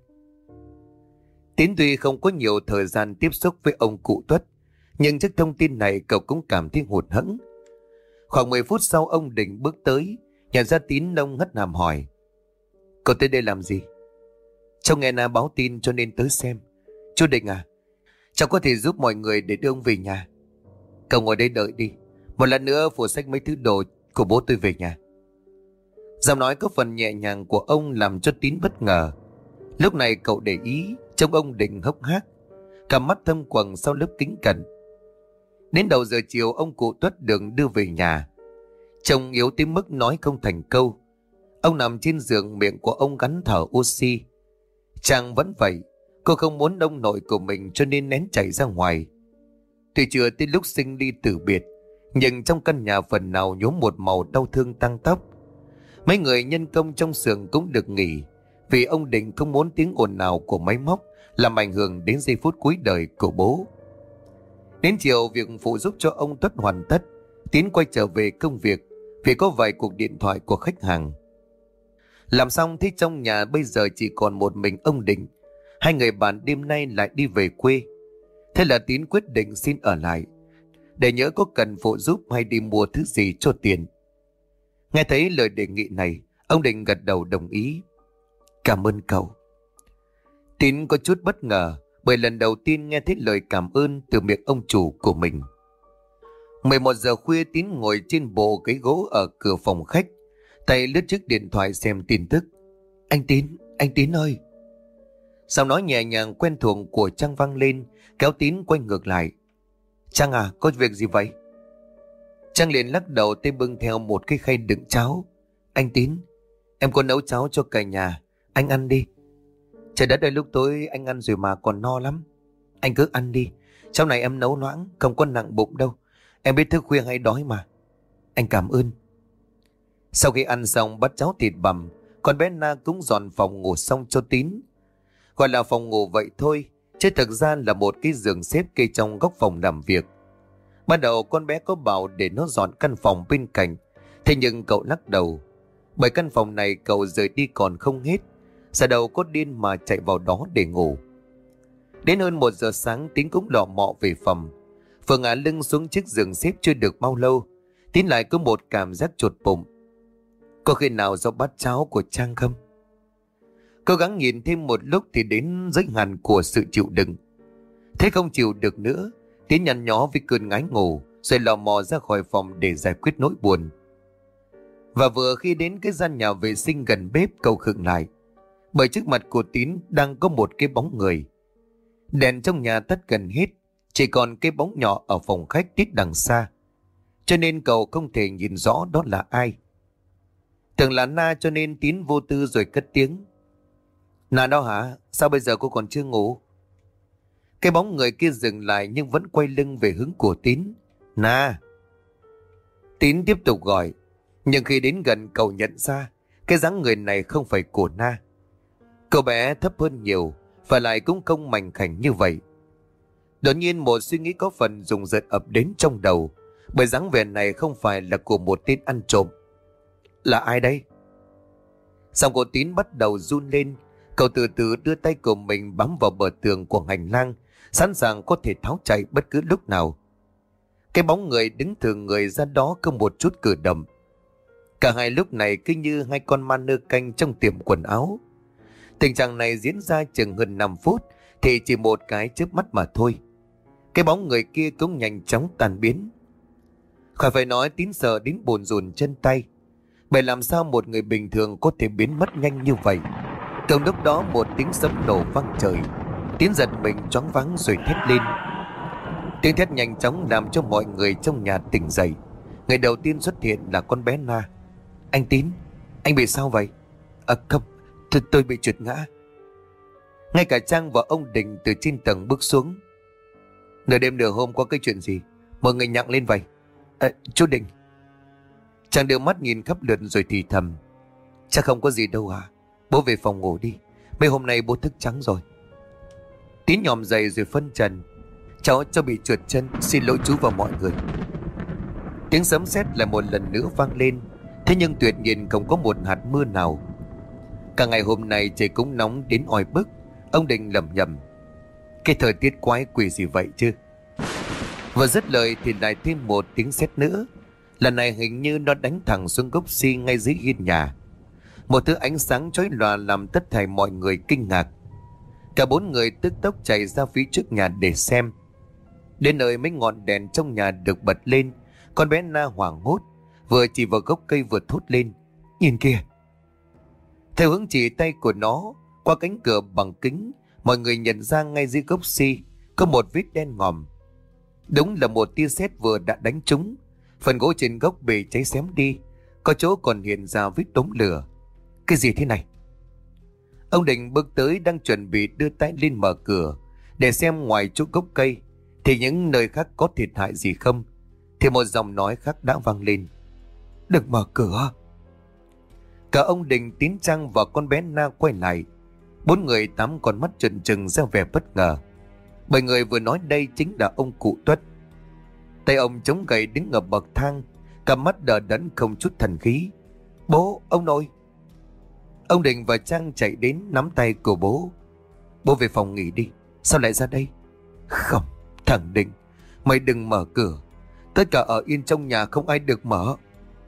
Tín tuy không có nhiều thời gian tiếp xúc với ông cụ Tuất, nhưng trước thông tin này cậu cũng cảm thấy hụt hẫng. Khoảng 10 phút sau ông Định bước tới, nhận ra Tín ông hất hàm hỏi. Cậu tới đây làm gì? Cháu nghe Na báo tin cho nên tới xem. Chú Định à, cháu có thể giúp mọi người để đưa ông về nhà. Cậu ngồi đây đợi đi, một lát nữa phụ xách mấy thứ đồ của bố tôi về nhà. Giọng nói có phần nhẹ nhàng của ông làm cho Tín bất ngờ. Lúc này cậu để ý trông ông Định hốc hác, cặp mắt thâm quầng sau lớp kính cận. Đến đầu giờ chiều ông cụ Tuất được đưa về nhà. Trông yếu tới mức nói không thành câu. Ông nằm trên giường, miệng của ông gắn thở oxy. Trang vẫn vậy, cô không muốn ông nội của mình cho nên nén chảy ra ngoài. Tuy chưa tới lúc sinh ly tử biệt, nhưng trong căn nhà phần nào nhuốm một màu đau thương tăng tóc. Mấy người nhân công trong xưởng cũng được nghỉ, vì ông Định không muốn tiếng ồn nào của máy móc làm ảnh hưởng đến giây phút cuối đời của bố. Đến chiều, việc phụ giúp cho ông Tuất hoàn tất, Tín quay trở về công việc vì có vài cuộc điện thoại của khách hàng. Làm xong thì trong nhà bây giờ chỉ còn một mình ông Định. Hai người bạn đêm nay lại đi về quê. Thế là Tín quyết định xin ở lại, để nhớ có cần phụ giúp hay đi mua thứ gì cho tiền. Nghe thấy lời đề nghị này, ông Định gật đầu đồng ý. Cảm ơn cậu. Tín có chút bất ngờ, bởi lần đầu tiên nghe thấy lời cảm ơn từ miệng ông chủ của mình. 11 giờ khuya, Tín ngồi trên bộ ghế gỗ ở cửa phòng khách, tay lướt chiếc điện thoại xem tin tức. Anh Tín ơi. Giọng nói nhẹ nhàng quen thuộc của Trang vang lên, kéo Tín quay ngược lại. Trang à, có việc gì vậy? Trang liền lắc đầu, tay bưng theo một cái khay đựng cháo. Anh Tín, em có nấu cháo cho cả nhà, anh ăn đi. Trời đất ơi, lúc tối anh ăn rồi mà còn no lắm. Anh cứ ăn đi, cháo này em nấu loãng, không có nặng bụng đâu. Em biết thức khuya hay đói mà. Anh cảm ơn. Sau khi ăn xong bát cháo thịt bằm, con bé Na cũng dọn phòng ngủ xong cho Tín. Gọi là phòng ngủ vậy thôi, chứ thực ra là một cái giường xếp kê trong góc phòng làm việc. Ban đầu con bé có bảo để nó dọn căn phòng bên cạnh, thế nhưng cậu lắc đầu. Bởi căn phòng này cậu rời đi còn không hết, giờ đầu có điên mà chạy vào đó để ngủ. Đến hơn 1 giờ sáng, Tín cũng lọ mọ về phòng. Vừa ngả lưng xuống chiếc giường xếp chưa được bao lâu, Tín lại có một cảm giác chột bụng. Có khi nào do bát cháo của Trang không? Cố gắng nhìn thêm một lúc thì đến giới hạn của sự chịu đựng. Thế không chịu được nữa, Tín nhăn nhó với cơn ngái ngủ, rồi lò mò ra khỏi phòng để giải quyết nỗi buồn. Và vừa khi đến cái gian nhà vệ sinh gần bếp, cậu khựng lại, bởi trước mặt của Tín đang có một cái bóng người. Đèn trong nhà tắt gần hết, chỉ còn cái bóng nhỏ ở phòng khách tít đằng xa, cho nên cậu không thể nhìn rõ đó là ai. Tưởng là Na cho nên Tín vô tư rồi cất tiếng. Na đó hả? Sao bây giờ cô còn chưa ngủ? Cái bóng người kia dừng lại nhưng vẫn quay lưng về hướng của Tín. Na. Tín tiếp tục gọi, nhưng khi đến gần cậu nhận ra cái dáng người này không phải của Na. Cậu bé thấp hơn nhiều, và lại cũng không mảnh khảnh như vậy. Đột nhiên một suy nghĩ có phần rùng rợn ập đến trong đầu, bởi dáng vẻ này không phải là của một tên ăn trộm. Là ai đây? Giọng của Tín bắt đầu run lên. Cậu từ từ đưa tay của mình bám vào bờ tường của hành lang, sẵn sàng có thể tháo chạy bất cứ lúc nào. Cái bóng người đứng thừ người ra đó không một chút cử động. Cả hai lúc này cứ như hai con ma nơ canh trong tiệm quần áo. Tình trạng này diễn ra chừng hơn 5 phút thì chỉ một cái chớp mắt mà thôi. Cái bóng người kia cũng nhanh chóng tan biến. Khỏi phải nói Tín sợ đến bồn rùn chân tay. Bởi làm sao một người bình thường có thể biến mất nhanh như vậy? Cùng lúc đó một tiếng sấm nổ vang trời. Tín giật mình choáng váng rồi thét lên. Tiếng thét nhanh chóng làm cho mọi người trong nhà tỉnh dậy. Người đầu tiên xuất hiện là con bé Na. Anh Tín, anh bị sao vậy? Không, tôi bị trượt ngã. Ngay cả Trang và ông Đình từ trên tầng bước xuống. Nửa đêm nửa hôm có cái chuyện gì mọi người nhặng lên vậy? Chú Đình. Trang đưa mắt nhìn khắp lượt rồi thì thầm. Chắc không có gì đâu à. Bố về phòng ngủ đi. Mấy hôm nay bố thức trắng rồi. Tín nhòm dậy rồi phân trần. Cháu bị trượt chân, xin lỗi chú và mọi người. Tiếng sấm sét lại một lần nữa vang lên. Thế nhưng tuyệt nhiên không có một hạt mưa nào. Cả ngày hôm nay trời cũng nóng đến oi bức. Ông Đình lẩm nhẩm. Cái thời tiết quái quỷ gì vậy chứ? Vừa dứt lời thì lại thêm một tiếng sét nữa. Lần này hình như nó đánh thẳng xuống gốc si ngay dưới hiên nhà. Một thứ ánh sáng chói lòa làm tất thảy mọi người kinh ngạc. Cả bốn người tức tốc chạy ra phía trước nhà để xem. Đến nơi mấy ngọn đèn trong nhà được bật lên. Con bé Na hoảng hốt, vừa chỉ vào gốc cây vừa thốt lên. Nhìn kìa! Theo hướng chỉ tay của nó, qua cánh cửa bằng kính, mọi người nhận ra ngay dưới gốc si có một vết đen ngòm. Đúng là một tia sét vừa đã đánh trúng. Phần gỗ trên gốc bị cháy xém đi, có chỗ còn hiện ra vết đốm lửa. Cái gì thế này? Ông Đình bước tới đang chuẩn bị đưa tay lên mở cửa để xem ngoài chỗ gốc cây thì những nơi khác có thiệt hại gì không, thì một giọng nói khác đã vang lên. Đừng mở cửa! Cả ông Đình, Tín, Trang và con bé Na quay lại. Bốn người tám con mắt trừng trừng ra vẻ bất ngờ. Bởi người vừa nói đây chính là ông cụ Tuất. Tay ông chống gậy đứng ở bậc thang, cặp mắt đờ đẫn không chút thần khí. Bố, ông nội! Ông Đình và Trang chạy đến nắm tay của bố. Bố về phòng nghỉ đi. Sao lại ra đây? Không, thằng Đình, mày đừng mở cửa. Tất cả ở yên trong nhà, không ai được mở.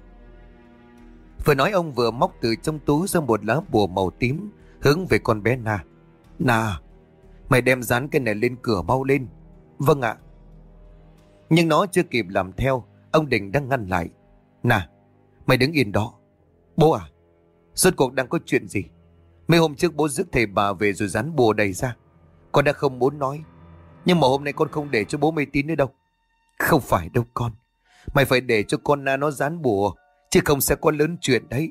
Vừa nói ông vừa móc từ trong túi ra một lá bùa màu tím hướng về con bé Na. Na, mày đem dán cái này lên cửa mau lên. Vâng ạ. Nhưng nó chưa kịp làm theo, ông Đình đang ngăn lại. Na, mày đứng yên đó. Bố à, rốt cuộc đang có chuyện gì? Mấy hôm trước bố rước thầy bà về rồi dán bùa đầy ra. Con đã không muốn nói, nhưng mà hôm nay con không để cho bố mê tín nữa đâu. Không phải đâu con. Mày phải để cho con Na nó dán bùa, chứ không sẽ có lớn chuyện đấy.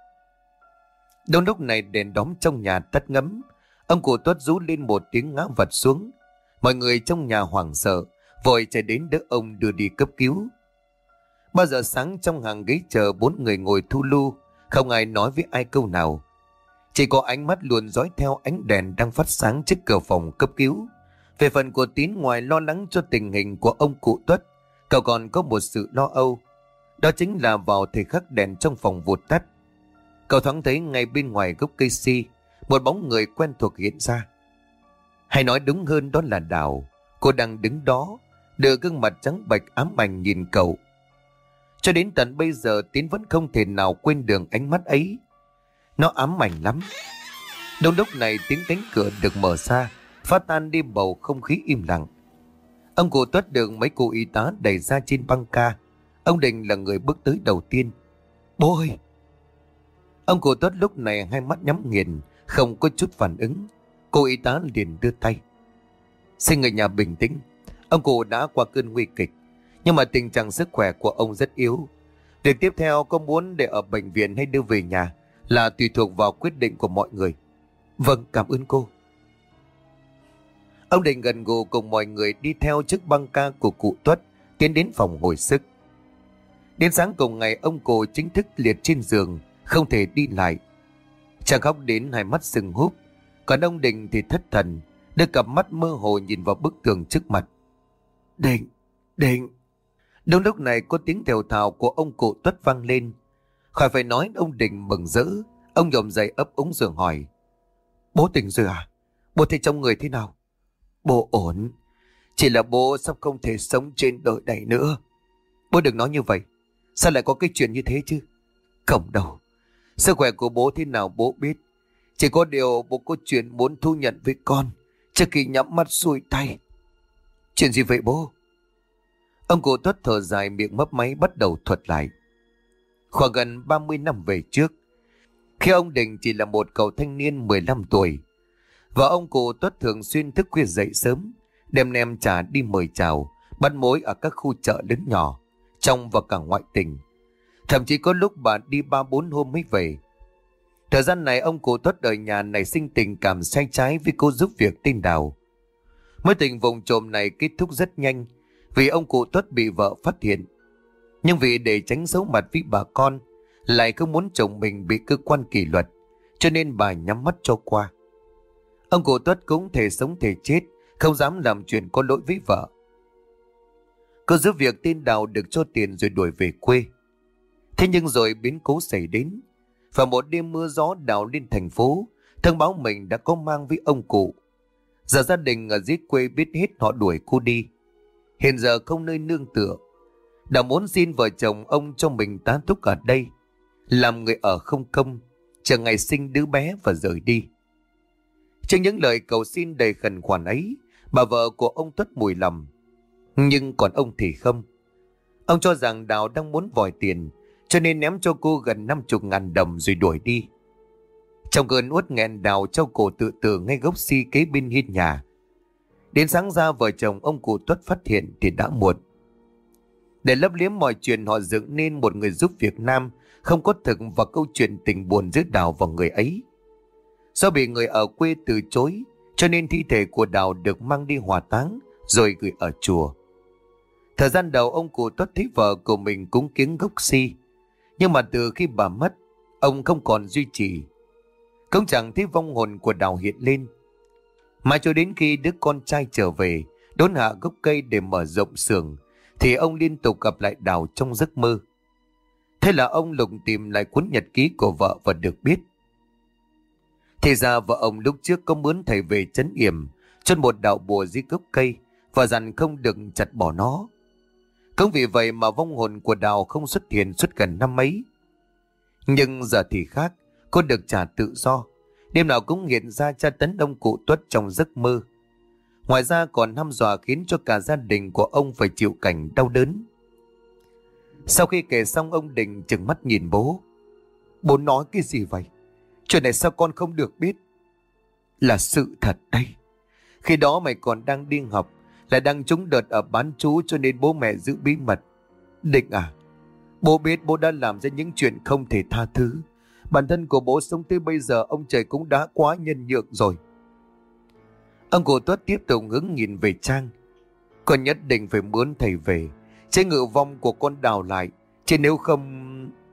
Đúng lúc này đèn đóm trong nhà tắt ngấm. Ông cụ Tuất rú lên một tiếng ngã vật xuống. Mọi người trong nhà hoảng sợ, vội chạy đến đỡ ông đưa đi cấp cứu. 3 giờ sáng trong hàng ghế chờ 4 người ngồi thu lu, không ai nói với ai câu nào. Chỉ có ánh mắt luôn dõi theo ánh đèn đang phát sáng trước cửa phòng cấp cứu. Về phần của Tín, ngoài lo lắng cho tình hình của ông cụ Tuất, cậu còn có một sự lo âu. Đó chính là vào thời khắc đèn trong phòng vụt tắt, cậu thoáng thấy ngay bên ngoài gốc cây si một bóng người quen thuộc hiện ra. Hay nói đúng hơn đó là Đào. Cô đang đứng đó, đưa gương mặt trắng bệch ám ảnh nhìn cậu. Cho đến tận bây giờ Tín vẫn không thể nào quên được ánh mắt ấy. Nó ám ảnh lắm. Đúng lúc này tiếng cánh cửa được mở ra, phá tan đi bầu không khí im lặng. Ông cụ Tuất được mấy cô y tá đẩy ra trên băng ca. Ông Đình là người bước tới đầu tiên. Bố ơi! Ông cụ Tuất lúc này hai mắt nhắm nghiền, không có chút phản ứng. Cô y tá liền đưa tay. Xin người nhà bình tĩnh. Ông cụ đã qua cơn nguy kịch, nhưng mà tình trạng sức khỏe của ông rất yếu. Việc tiếp theo có muốn để ở bệnh viện hay đưa về nhà là tùy thuộc vào quyết định của mọi người. Vâng, cảm ơn cô. Ông Đình gần gù cùng mọi người đi theo chiếc băng ca của cụ Tuất tiến đến phòng hồi sức. Đến sáng cùng ngày, ông cụ chính thức liệt trên giường, không thể đi lại. Chàng khóc đến hai mắt sưng húp, còn ông Đình thì thất thần, đưa cặp mắt mơ hồ nhìn vào bức tường trước mặt. Đình, Đình! Đúng lúc này có tiếng thều thào của ông cụ Tuất vang lên. Khỏi phải nói, ông Đình mừng rỡ. Ông nhổm dậy ấp úng giường hỏi. Bố tỉnh rồi à? Bố thấy trong người thế nào? Bố ổn. Chỉ là bố sắp không thể sống trên đời này nữa. Bố đừng nói như vậy. Sao lại có cái chuyện như thế chứ? Không đâu. Sức khỏe của bố thế nào bố biết. Chỉ có điều bố có chuyện muốn thu nhận với con trước khi nhắm mắt xuôi tay. Chuyện gì vậy bố? Ông cụ Tuất thở dài, miệng mấp máy bắt đầu thuật lại. Khoảng gần 30 năm về trước, khi ông Đình chỉ là một cậu thanh niên 15 tuổi, và ông cụ Tuất thường xuyên thức khuya dậy sớm, đem nem chả đi mời chào, bắt mối ở các khu chợ lớn nhỏ, trong và cả ngoại tỉnh. Thậm chí có lúc bà đi 3-4 hôm mới về. Thời gian này ông cụ Tuất ở nhà nảy sinh tình cảm say trái với cô giúp việc tên Đào. Mối tình vụng trộm này kết thúc rất nhanh vì ông cụ Tuất bị vợ phát hiện. Nhưng vì để tránh xấu mặt với bà con, lại không muốn chồng mình bị cơ quan kỷ luật, cho nên bà nhắm mắt cho qua. Ông cụ Tuất cũng thể sống thể chết, không dám làm chuyện có lỗi với vợ. Cô giúp việc tên Đào được cho tiền rồi đuổi về quê. Thế nhưng rồi biến cố xảy đến. Và một đêm mưa gió, Đào lên thành phố thông báo mình đã có mang với ông cụ. Giờ gia đình ở dưới quê biết hết, họ đuổi cô đi. Hiện giờ không nơi nương tựa, Đào muốn xin vợ chồng ông cho mình tá túc ở đây, làm người ở không công, chờ ngày sinh đứa bé và rời đi. Trước những lời cầu xin đầy khẩn khoản ấy, bà vợ của ông Tuất mùi lòng. Nhưng còn ông thì không. Ông cho rằng Đào đang muốn vòi tiền, cho nên ném cho cô gần 50.000 đồng rồi đuổi đi. Trong cơn uất nghẹn, Đào treo cổ tự tử ngay gốc si kế bên hiên nhà. Đến sáng ra vợ chồng ông cụ Tuất phát hiện thì đã muộn. Để lấp liếm mọi chuyện, họ dựng nên một người giúp việc nam không có thực và câu chuyện tình buồn giữa Đào và người ấy. Do bị người ở quê từ chối, cho nên thi thể của Đào được mang đi hỏa táng rồi gửi ở chùa. Thời gian đầu ông cụ Tuất thấy vợ của mình cúng kiếng gốc si, nhưng mà từ khi bà mất, ông không còn duy trì. Không chẳng thấy vong hồn của Đào hiện lên. Mà cho đến khi đứa con trai trở về đốn hạ gốc cây để mở rộng xưởng, thì ông liên tục gặp lại Đào trong giấc mơ. Thế là ông lục tìm lại cuốn nhật ký của vợ và được biết, thì ra vợ ông lúc trước có mướn thầy về trấn yểm chôn một đạo bùa dưới gốc cây và dặn không được chặt bỏ nó. Không vì vậy mà vong hồn của Đào không xuất hiện suốt gần năm mấy. Nhưng giờ thì khác, cô được trả tự do, đêm nào cũng hiện ra tra tấn ông cụ Tuất trong giấc mơ. Ngoài ra còn hăm dọa khiến cho cả gia đình của ông phải chịu cảnh đau đớn. Sau khi kể xong, ông Đình trừng mắt nhìn bố. Bố nói cái gì vậy? Chuyện này sao con không được biết? Là sự thật đây. Khi đó mày còn đang đi học, lại đang trúng đợt ở bán trú, cho nên bố mẹ giữ bí mật. Định à, bố biết bố đã làm ra những chuyện không thể tha thứ. Bản thân của bố sống tới bây giờ, ông trời cũng đã quá nhân nhượng rồi. Ông cụ Tuất tiếp tục hướng nhìn về Trang. Con nhất định phải mướn thầy về chế ngự vong của con Đào lại, chứ nếu không...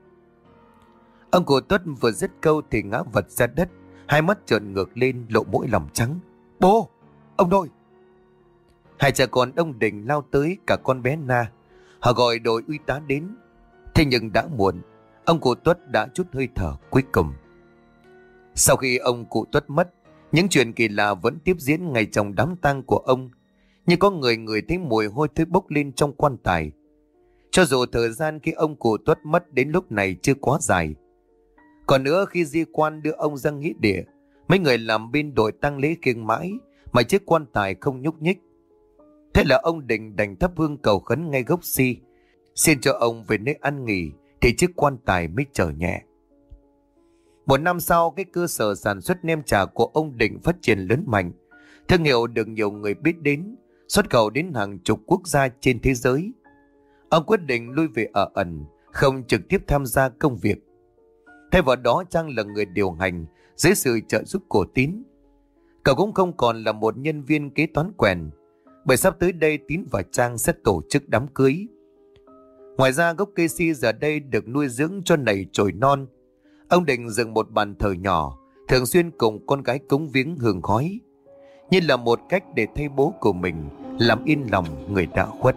Ông cụ Tuất vừa dứt câu thì ngã vật ra đất, hai mắt trợn ngược lên, lộ mũi lòng trắng. Bố! Ông nội! Hai cha con ông Đình lao tới, cả con bé Na. Họ gọi đội y tá đến. Thế nhưng đã muộn, ông cụ Tuất đã chút hơi thở cuối cùng. Sau khi ông cụ Tuất mất, những chuyện kỳ lạ vẫn tiếp diễn ngay trong đám tang của ông. Nhưng có người thấy mùi hôi thối bốc lên trong quan tài. Cho dù thời gian khi ông cụ Tuất mất đến lúc này chưa quá dài. Còn nữa, khi di quan đưa ông ra nghĩa địa, mấy người làm bên đội tang lễ kiêng mãi mà chiếc quan tài không nhúc nhích. Thế là ông Đình đành thắp hương cầu khấn ngay gốc si, xin cho ông về nơi ăn nghỉ, thì chiếc quan tài mới trở nhẹ. Một năm sau, cái cơ sở sản xuất nem chả của ông Đình phát triển lớn mạnh. Thương hiệu được nhiều người biết đến, xuất khẩu đến hàng chục quốc gia trên thế giới. Ông quyết định lui về ở ẩn, không trực tiếp tham gia công việc. Thay vào đó, Trang là người điều hành dưới sự trợ giúp của Tín. Cậu cũng không còn là một nhân viên kế toán quèn, bởi sắp tới đây Tín và Trang sẽ tổ chức đám cưới. Ngoài ra, gốc cây si giờ đây được nuôi dưỡng cho nảy chồi non. Ông định dựng một bàn thờ nhỏ, thường xuyên cùng con gái cúng viếng hương khói, như là một cách để thay bố của mình làm yên lòng người đã khuất.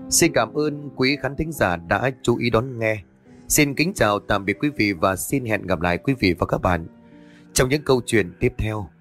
Xin cảm ơn quý khán thính giả đã chú ý đón nghe. Xin kính chào tạm biệt quý vị và xin hẹn gặp lại quý vị và các bạn trong những câu chuyện tiếp theo.